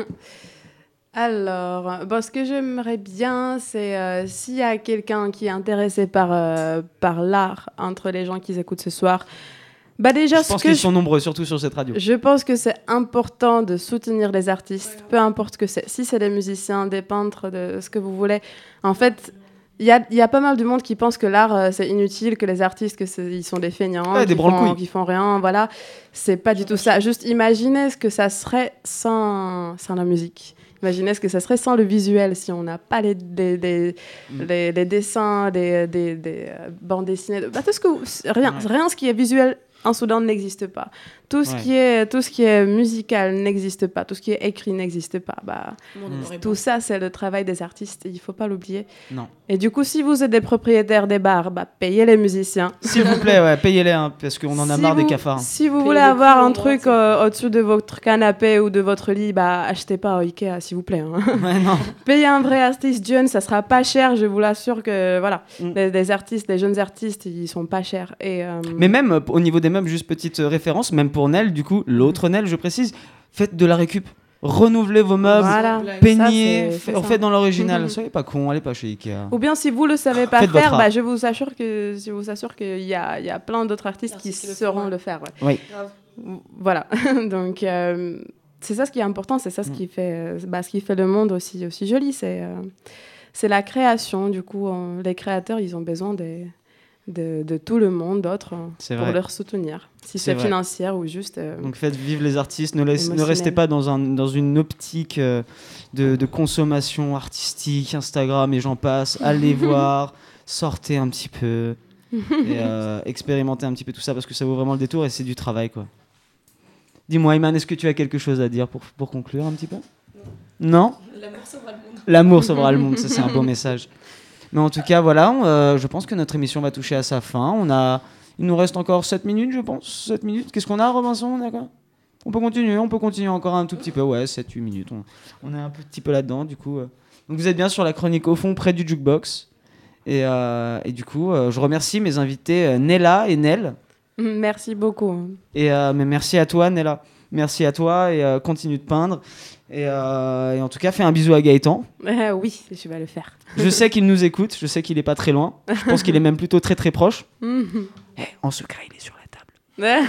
[SPEAKER 12] Alors, bon, ce que j'aimerais bien, c'est euh, s'il y a quelqu'un qui est intéressé par, euh, par l'art entre les gens qui écoutent ce soir, bah déjà,
[SPEAKER 11] Je
[SPEAKER 12] ce
[SPEAKER 11] pense
[SPEAKER 12] que
[SPEAKER 11] qu'ils
[SPEAKER 12] je-
[SPEAKER 11] sont nombreux, surtout sur cette radio.
[SPEAKER 12] Je pense que c'est important de soutenir les artistes, peu importe que c'est. Si c'est des musiciens, des peintres, de ce que vous voulez. En fait, il y a, il y a pas mal de monde qui pense que l'art, euh, c'est inutile, que les artistes, que c'est- ils sont des feignants,
[SPEAKER 11] Ouais, des
[SPEAKER 12] qui, font,
[SPEAKER 11] branle-couilles.
[SPEAKER 12] qui font rien. Voilà. C'est pas du tout ça. Juste imaginez ce que ça serait sans, sans la musique. Imaginez ce que ça serait sans le visuel, si on n'a pas les, les, les,
[SPEAKER 11] Mm.
[SPEAKER 12] les- les dessins, des, des, des, euh, bandes dessinées. Bah, tout ce que vous- rien, rien ce qui est visuel en Soudan n'existe pas. Tout ce,
[SPEAKER 11] Ouais.
[SPEAKER 12] qui est, tout ce qui est musical n'existe pas. Tout ce qui est écrit n'existe pas. Bah,
[SPEAKER 20] Tout le monde n'aurait
[SPEAKER 12] tout ça, c'est le travail des artistes. Il ne faut pas l'oublier.
[SPEAKER 11] Non.
[SPEAKER 12] Et du coup, si vous êtes des propriétaires des bars, bah, payez les musiciens.
[SPEAKER 11] S'il vous plaît, ouais, payez-les, hein, parce qu'on en a
[SPEAKER 12] Si
[SPEAKER 11] marre des
[SPEAKER 12] vous-
[SPEAKER 11] cafards.
[SPEAKER 12] Si vous
[SPEAKER 20] Payez
[SPEAKER 12] voulez
[SPEAKER 20] les
[SPEAKER 12] avoir
[SPEAKER 20] coûts
[SPEAKER 12] un
[SPEAKER 20] en
[SPEAKER 12] truc euh, au-dessus de votre canapé ou de votre lit, bah, achetez pas au Ikea, s'il vous plaît. hein.
[SPEAKER 11] Ouais, non.
[SPEAKER 12] Payez un vrai artiste jeune, ça sera pas cher, je vous l'assure que voilà,
[SPEAKER 11] Mm.
[SPEAKER 12] les, les artistes, les jeunes artistes, ils sont pas chers. Et, euh,
[SPEAKER 11] Mais même euh, au niveau des meubles, juste petite euh, référence, même pour Nel, du coup, l'autre Nel, je précise, faites de la récup. Renouvelez vos meubles,
[SPEAKER 12] Voilà.
[SPEAKER 11] peignez,
[SPEAKER 12] Ça, c'est-
[SPEAKER 11] fa-
[SPEAKER 12] c'est ça.
[SPEAKER 11] faites dans l'original. Soyez pas con, allez pas chez Ikea.
[SPEAKER 12] Ou bien si vous le savez pas
[SPEAKER 11] Faites votre
[SPEAKER 12] faire,
[SPEAKER 11] art.
[SPEAKER 12] bah, je vous assure que je vous assure qu'il y a, il y a plein d'autres artistes qui sauront le faire. ouais.
[SPEAKER 11] Oui.
[SPEAKER 12] Voilà. Donc euh, c'est ça ce qui est important, c'est ça ce
[SPEAKER 11] Mm.
[SPEAKER 12] qui fait, euh, bah, ce qui fait le monde aussi aussi joli, c'est euh, c'est la création. Du coup, on- les créateurs, ils ont besoin des de, de tout le monde d'autres hein,
[SPEAKER 11] C'est
[SPEAKER 12] pour
[SPEAKER 11] vrai.
[SPEAKER 12] leur soutenir, si
[SPEAKER 11] C'est
[SPEAKER 12] c'est
[SPEAKER 11] vrai.
[SPEAKER 12] financière ou juste. euh,
[SPEAKER 11] Donc faites vivre les artistes, ne, laisse- ne
[SPEAKER 12] émotionnel.
[SPEAKER 11] restez pas dans, un, dans une optique euh, de, de consommation artistique, Instagram et j'en passe. Allez voir, sortez un petit peu et euh, expérimentez un petit peu tout ça parce que ça vaut vraiment le détour et c'est du travail, quoi. Dis-moi, Iman, est-ce que tu as quelque chose à dire pour, pour conclure un petit peu? Non?
[SPEAKER 20] L'amour sauvera le monde.
[SPEAKER 11] L'amour sauvera le monde, ça c'est un beau message. Mais en tout cas, voilà, on, euh, je pense que notre émission va toucher à sa fin. On a, il nous reste encore sept minutes, je pense. sept minutes. Qu'est-ce qu'on a, Robinson? D'accord. On peut continuer, on peut continuer encore un tout petit peu. Ouais, sept huit minutes. On, on est un petit peu là-dedans, du coup. euh. Donc vous êtes bien sur la chronique au fond, près du jukebox. Et, euh, et du coup, euh, je remercie mes invités euh, Nella et Nel.
[SPEAKER 12] Merci beaucoup.
[SPEAKER 11] Et euh, mais merci à toi, Nella. Merci à toi et euh, continue de peindre. Et, euh, et en tout cas, fais un bisou à Gaëtan.
[SPEAKER 12] Euh, oui, je vais le faire.
[SPEAKER 11] Je sais qu'il nous écoute, je sais qu'il est pas très loin. Je pense qu'il est même plutôt très très proche.
[SPEAKER 12] Mhm.
[SPEAKER 11] Eh, en secret, il est sur la table.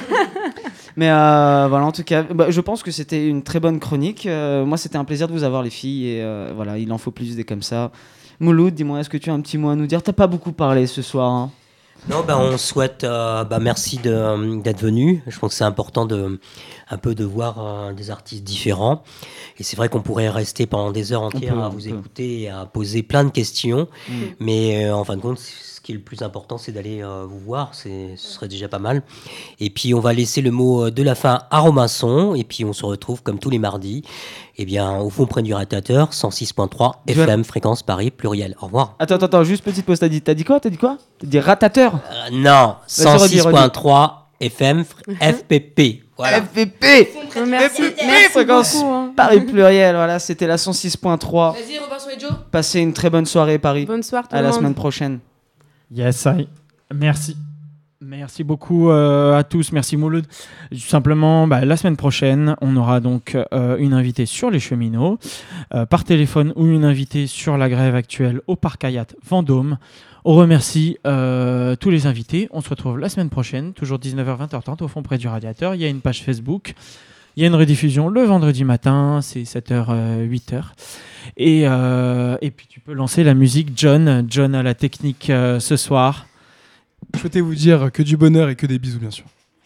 [SPEAKER 11] Mais euh, voilà, en tout cas, bah, je pense que c'était une très bonne chronique. Euh, moi, c'était un plaisir de vous avoir, les filles. Et euh, voilà, il en faut plus des comme ça. Mouloud, dis-moi, est-ce que tu as un petit mot à nous dire? T'as pas beaucoup parlé ce soir. Hein.
[SPEAKER 13] Non, bah, on souhaite, euh, bah, merci de, d'être venu. Je pense que c'est important de, un peu de voir euh, des artistes différents. Et c'est vrai qu'on pourrait rester pendant des heures entières
[SPEAKER 11] peut,
[SPEAKER 13] à
[SPEAKER 11] on
[SPEAKER 13] vous
[SPEAKER 11] peut.
[SPEAKER 13] écouter et à poser plein de questions.
[SPEAKER 11] Mm.
[SPEAKER 13] Mais euh, en fin de compte, ce qui est le plus important, c'est d'aller euh, vous voir. C'est, ce serait déjà pas mal. Et puis, on va laisser le mot de la fin à Robinson. Et puis, on se retrouve comme tous les mardis. Eh bien, au fond, près du radiateur, cent six point trois
[SPEAKER 11] Je
[SPEAKER 13] F M, fréquence Paris, pluriel. Au revoir.
[SPEAKER 11] Attends, attends, attends, juste petite pause. T'as dit, t'as dit quoi? T'as dit quoi? T'as dit ratateur?
[SPEAKER 13] Euh, non, cent six point trois F M, F P P. Voilà.
[SPEAKER 11] F P P.
[SPEAKER 12] Merci,
[SPEAKER 11] F P P,
[SPEAKER 12] merci
[SPEAKER 11] fréquence
[SPEAKER 12] beaucoup, hein.
[SPEAKER 11] Paris pluriel. Voilà, c'était la cent six point trois.
[SPEAKER 20] Vas-y, Robinson et Joe.
[SPEAKER 11] Passez une très bonne soirée, Paris.
[SPEAKER 12] Bonne soirée tout
[SPEAKER 11] À
[SPEAKER 12] le
[SPEAKER 11] la
[SPEAKER 12] monde.
[SPEAKER 11] semaine prochaine.
[SPEAKER 4] Yes, I. Merci. Merci beaucoup euh, à tous, merci Mouloud. Simplement, bah, la semaine prochaine, on aura donc euh, une invitée sur les cheminots, euh, par téléphone ou une invitée sur la grève actuelle au Parc Hayat Vendôme. On remercie euh, tous les invités. On se retrouve la semaine prochaine, toujours dix-neuf heures vingt heures trente au fond près du radiateur. Il y a une page Facebook. Il y a une rediffusion le vendredi matin, c'est sept heures, huit heures. Et, euh, et puis tu peux lancer la musique. John, John à la technique euh, ce soir.
[SPEAKER 21] Je souhaitais vous dire que du bonheur et que des bisous, bien sûr.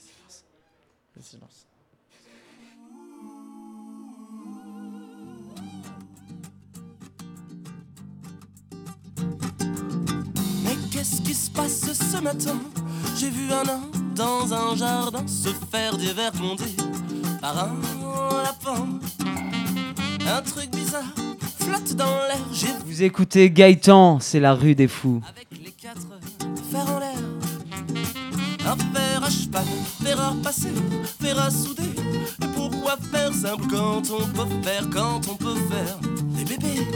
[SPEAKER 15] Mais qu'est-ce qui se passe ce matin? J'ai vu un nain dans un jardin se faire dévergonder par un lapin. Un truc bizarre flotte dans l'air. J'ai
[SPEAKER 11] Vous écoutez Gaëtan, c'est la rue des fous.
[SPEAKER 15] avec les quatre fers en l'air. Un fer à cheval, fer à repasser, fer à souder. Et pourquoi faire simple quand on peut faire, quand on peut faire des bébés?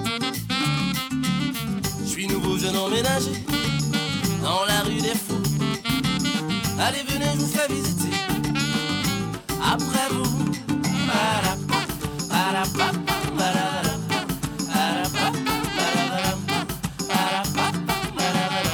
[SPEAKER 15] Je suis nouveau jeune emménagé dans la rue des fous. Allez venez, je vous fais visiter. Après vous, Parapa, parapa, parara, parapa, parara, parapa, parara,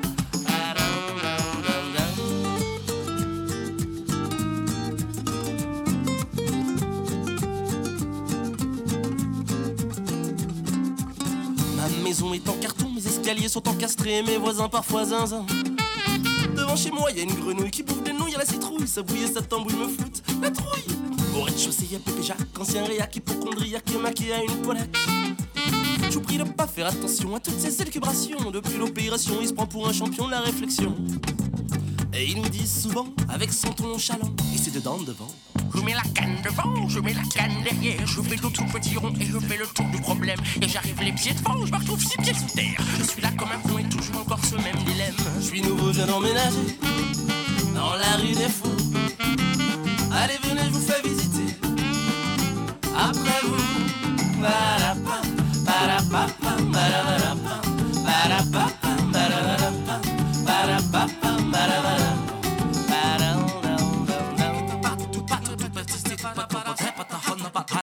[SPEAKER 15] Ma maison est en carton, mes escaliers sont encastrés, mes voisins parfois zinzin. Devant chez moi, y a une grenouille qui bouffe des nouilles à la citrouille. Ça bouille et ça tambouille me fout la trouille. Au rez-de-chaussée, y'a Pépé Jacques, ancien réac, hypochondriaque et maquillé à une polaque. Je vous prie de pas faire attention à toutes ces élucubrations. Depuis l'opération, il se prend pour un champion de la réflexion. Et il nous dit souvent, avec son ton nonchalant, et c'est dedans devant. Je mets la canne devant, je mets la canne derrière. Je fais le tout petit rond et je fais le tour du problème. Et j'arrive les pieds devant, je me retrouve six pieds sous terre. Je suis là comme un con et toujours encore ce même dilemme. Je suis nouveau jeune emménagé dans la rue des fous. Allez venez, je vous fais